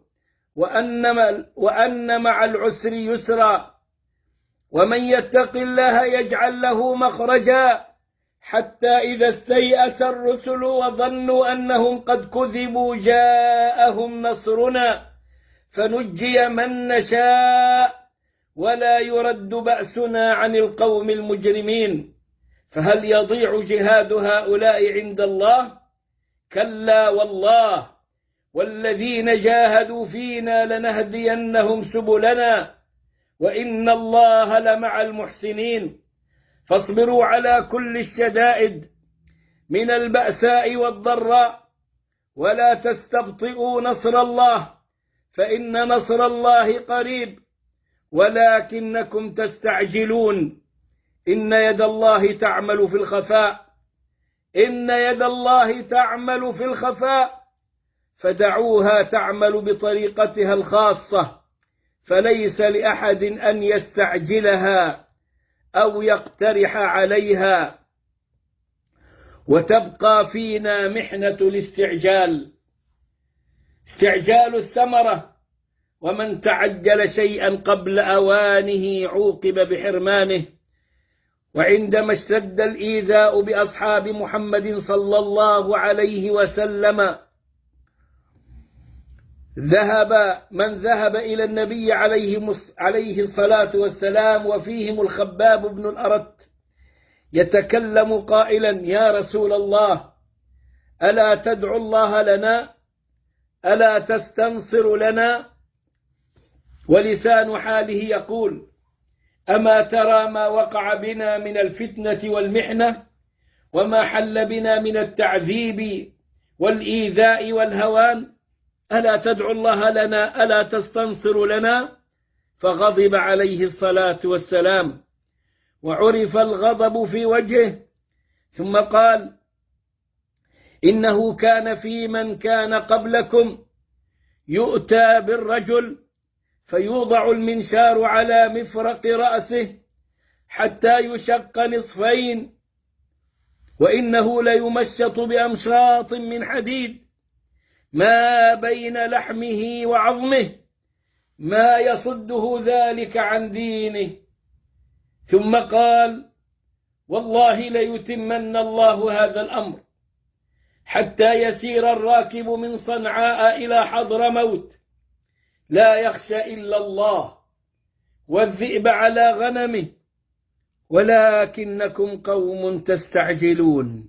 وأن مع العسر يسرا، ومن يتق الله يجعل له مخرجا، حتى إذا استيأس الرسل وظنوا أنهم قد كذبوا جاءهم نصرنا فنجي من نشاء ولا يرد بأسنا عن القوم المجرمين. فهل يضيع جهاد هؤلاء عند الله؟ كلا والله، والذين جاهدوا فينا لنهدينهم سبلنا وإن الله لمع المحسنين. فاصبروا على كل الشدائد من البأساء والضراء، ولا تستبطئوا نصر الله، فإن نصر الله قريب ولكنكم تستعجلون. إن يد الله تعمل في الخفاء، إن يد الله تعمل في الخفاء، فدعوها تعمل بطريقتها الخاصة، فليس لأحد أن يستعجلها أو يقترح عليها. وتبقى فينا محنة الاستعجال، استعجال الثمرة، ومن تعجل شيئا قبل أوانه عوقب بحرمانه. وعندما اشتد الإيذاء بأصحاب محمد صلى الله عليه وسلم من ذهب إلى النبي عليه الصلاة والسلام، وفيهم الخباب بن الأرت، يتكلم قائلا: يا رسول الله، ألا تدعو الله لنا؟ ألا تستنصر لنا؟ ولسان حاله يقول: أما ترى ما وقع بنا من الفتنة والمحنة، وما حل بنا من التعذيب والإيذاء والهوان؟ ألا تدعو الله لنا؟ ألا تستنصر لنا؟ فغضب عليه الصلاة والسلام، وعرف الغضب في وجهه، ثم قال: إنه كان في من كان قبلكم يؤتى بالرجل فيوضع المنشار على مفرق رأسه حتى يشق نصفين، وإنه ليمشط بأمشاط من حديد ما بين لحمه وعظمه، ما يصده ذلك عن دينه. ثم قال: والله ليتمن الله هذا الأمر حتى يسير الراكب من صنعاء إلى حضرموت لا يخشى إلا الله، والذئب على غنمه، ولكنكم قوم تستعجلون.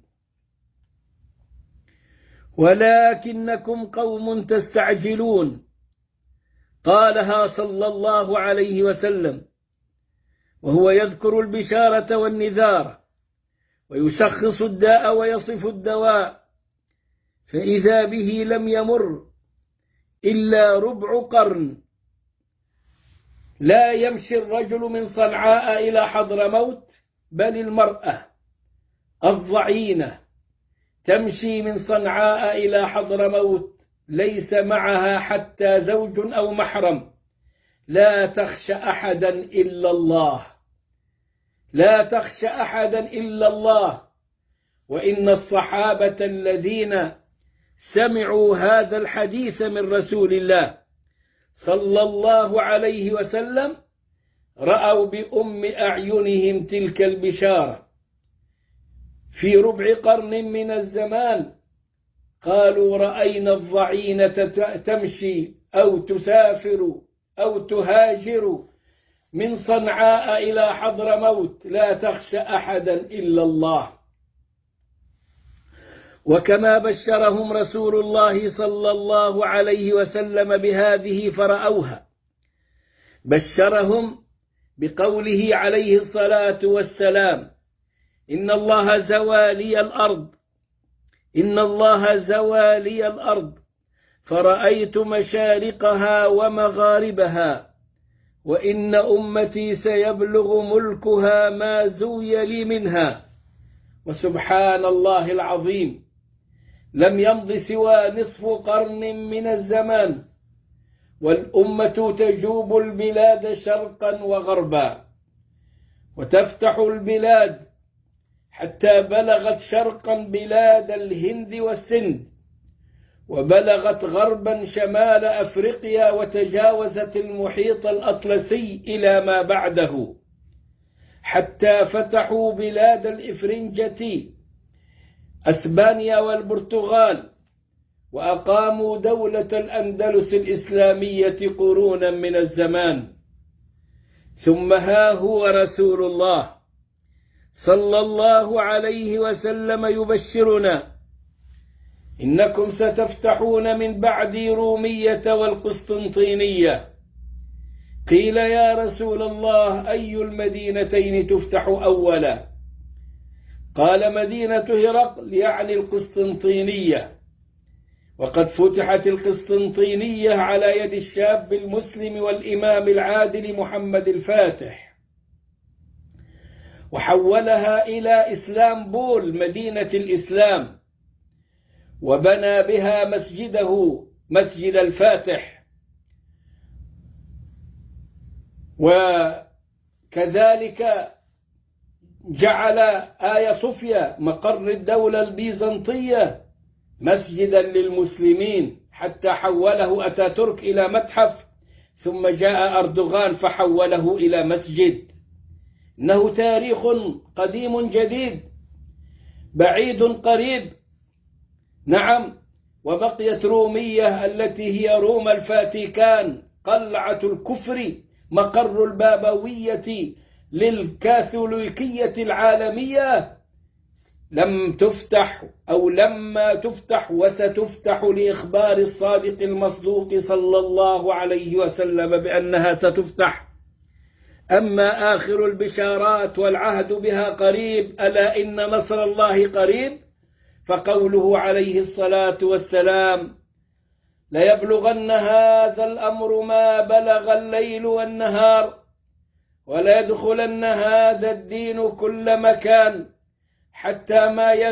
ولكنكم قوم تستعجلون. قالها صلى الله عليه وسلم وهو يذكر البشارة والنذار، ويشخص الداء ويصف الدواء، فإذا به لم يمر إلا ربع قرن لا يمشي الرجل من صنعاء إلى حضرموت، بل المرأة الضعينة تمشي من صنعاء إلى حضرموت ليس معها حتى زوج أو محرم، لا تخشى أحدا إلا الله، لا تخشى أحدا إلا الله. وإن الصحابة الذين سمعوا هذا الحديث من رسول الله صلى الله عليه وسلم رأوا بأم أعينهم تلك البشارة في ربع قرن من الزمان. قالوا: رأينا الضعينة تمشي أو تسافر أو تهاجر من صنعاء إلى حضرموت لا تخشى أحدا إلا الله. وكما بشرهم رسول الله صلى الله عليه وسلم بهذه فرأوها، بشرهم بقوله عليه الصلاة والسلام: إن الله زوالي الأرض، إن الله زوالي الأرض، فرأيت مشارقها ومغاربها، وإن أمتي سيبلغ ملكها ما زوي لي منها. وسبحان الله العظيم، لم يمض سوى نصف قرن من الزمان والأمة تجوب البلاد شرقا وغربا، وتفتح البلاد حتى بلغت شرقا بلاد الهند والسند، وبلغت غربا شمال أفريقيا، وتجاوزت المحيط الأطلسي إلى ما بعده، حتى فتحوا بلاد الإفرنجة أسبانيا والبرتغال، وأقاموا دولة الأندلس الإسلامية قرونا من الزمان. ثم ها هو رسول الله صلى الله عليه وسلم يبشرنا: إنكم ستفتحون من بعدي رومية والقسطنطينية. قيل: يا رسول الله، أي المدينتين تفتح أولا؟ قال: مدينة هرقل، يعني القسطنطينية. وقد فتحت القسطنطينية على يد الشاب المسلم والإمام العادل محمد الفاتح، وحولها إلى إسلامبول مدينة الإسلام، وبنى بها مسجده مسجد الفاتح، وكذلك جعل آيا صوفيا مقر الدولة البيزنطية مسجدا للمسلمين، حتى حوله أتاتورك إلى متحف، ثم جاء أردوغان فحوله إلى مسجد. إنه تاريخ قديم جديد، بعيد قريب. نعم. وبقيت رومية التي هي روما الفاتيكان، قلعة الكفر، مقر البابوية للكاثوليكية العالمية لم تفتح أو لما تفتح وستفتح لإخبار الصادق المصدوق صلى الله عليه وسلم بأنها ستفتح. أما آخر البشارات والعهد بها قريب، ألا إن نصر الله قريب، فقوله عليه الصلاة والسلام: ليبلغن هذا الأمر ما بلغ الليل والنهار، وليدخلن هذا الدين كل مكان، حتى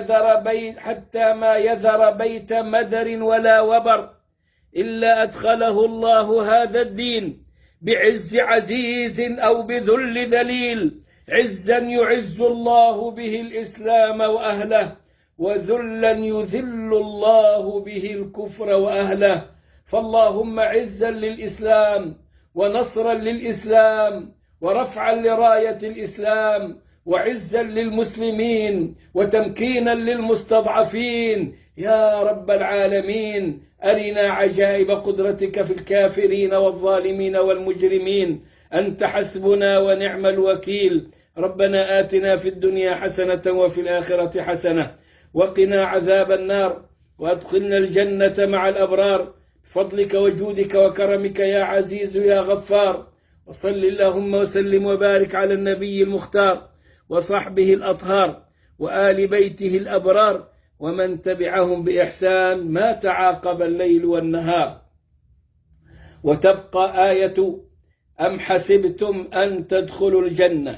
ما يذر بيت مدر ولا وبر إلا أدخله الله هذا الدين بعز عزيز أو بذل ذليل، عزا يعز الله به الإسلام وأهله، وذلا يذل الله به الكفر وأهله. فاللهم عزا للإسلام ونصرا للإسلام ورفعا لراية الإسلام وعزا للمسلمين وتمكينا للمستضعفين يا رب العالمين. أرنا عجائب قدرتك في الكافرين والظالمين والمجرمين، أنت حسبنا ونعم الوكيل. ربنا آتنا في الدنيا حسنة وفي الآخرة حسنة وقنا عذاب النار، وأدخلنا الجنة مع الأبرار بفضلك وجودك وكرمك يا عزيز يا غفار. وصل اللهم وسلم وبارك على النبي المختار وصحبه الأطهار وآل بيته الأبرار ومن تبعهم بإحسان ما تعاقب الليل والنهار. وتبقى آية: أم حسبتم أن تدخلوا الجنة،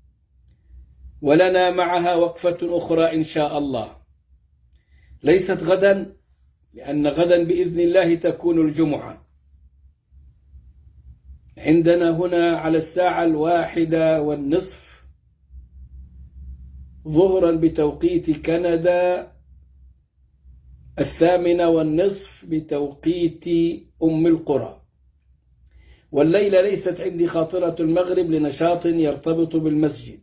ولنا معها وقفة أخرى إن شاء الله، ليست غدا، لأن غدا بإذن الله تكون الجمعة. عندنا هنا على الساعة 1:30 ظهرا بتوقيت كندا، 8:30 بتوقيت أم القرى. والليلة ليست عندي خاطرة المغرب لنشاط يرتبط بالمسجد،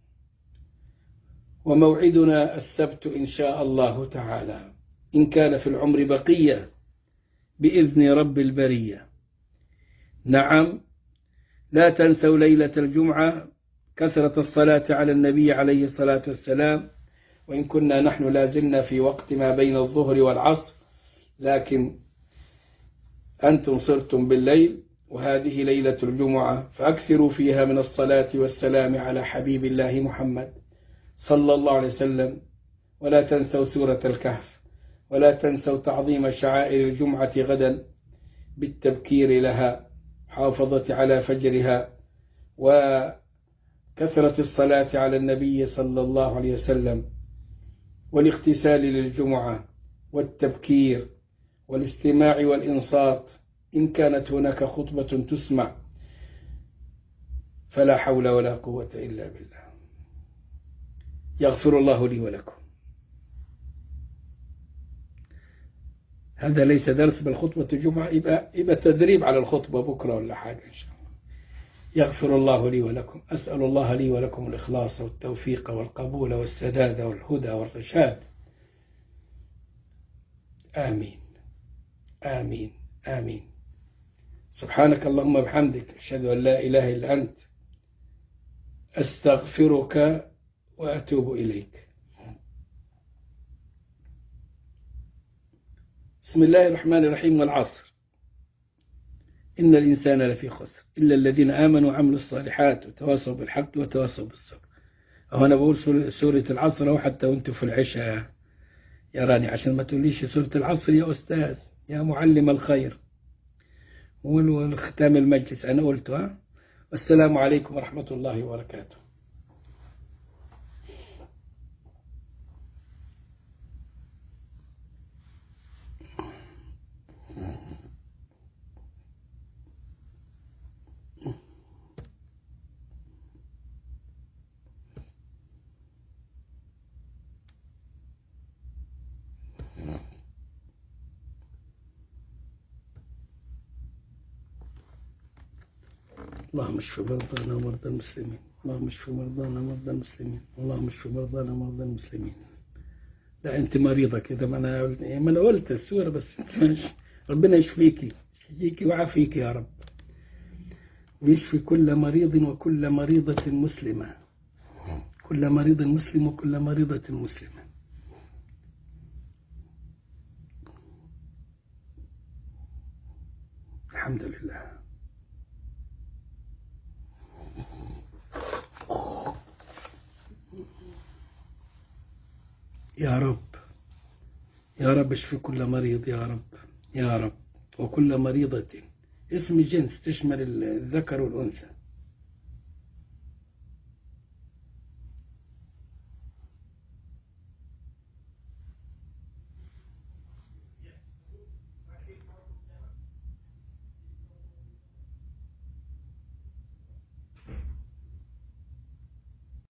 وموعدنا السبت إن شاء الله تعالى إن كان في العمر بقية بإذن رب البرية. نعم، لا تنسوا ليلة الجمعة كثرة الصلاة على النبي عليه الصلاة والسلام، وإن كنا نحن لازلنا في وقت ما بين الظهر والعصر، لكن أنتم صرتم بالليل، وهذه ليلة الجمعة، فأكثروا فيها من الصلاة والسلام على حبيب الله محمد صلى الله عليه وسلم. ولا تنسوا سورة الكهف، ولا تنسوا تعظيم شعائر الجمعة غدا بالتبكير لها، حافظة على فجرها، وكثرة الصلاة على النبي صلى الله عليه وسلم، والاغتسال للجمعة، والتبكير، والاستماع والإنصات إن كانت هناك خطبة تسمع. فلا حول ولا قوة إلا بالله. يغفر الله لي ولكم. هذا ليس درس بل خطبة الجمعة، يبقى تدريب على الخطبة بكرة ولا حاجة إن شاء الله. يغفر الله لي ولكم. أسأل الله لي ولكم الإخلاص والتوفيق والقبول والسداد والهدى والرشاد. آمين آمين آمين. سبحانك اللهم بحمدك، أشهد أن لا إله إلا أنت، أستغفرك وأتوب إليك. بسم الله الرحمن الرحيم. والعصر إن الإنسان لفي خسر إلا الذين آمنوا وعملوا الصالحات وتواصوا بالحق وتواصوا بالصبر. أنا بقول سورة العصر وحتى وانتم في العشاء يا راني، عشان ما تقوليش سورة العصر يا أستاذ يا معلم الخير والختام المجلس أنا قلته. والسلام عليكم ورحمة الله وبركاته. اللهم اشف مرضانا ومرضى المسلمين، اللهم اشف مرضانا ومرضى المسلمين، اللهم اشف مرضانا ومرضى المسلمين. لا أنت مريضة كده، ما أنا قلت السورة بس ربنا يشفيكي ويعافيكي يا رب. ويشفي كل مريض وكل مريضة مسلمة، كل مريض مسلم وكل مريضة مسلمة. الحمد لله. يا رب يا رب اشفي كل مريض يا رب يا رب، وكل مريضة، اسم جنس تشمل الذكر والأنثى.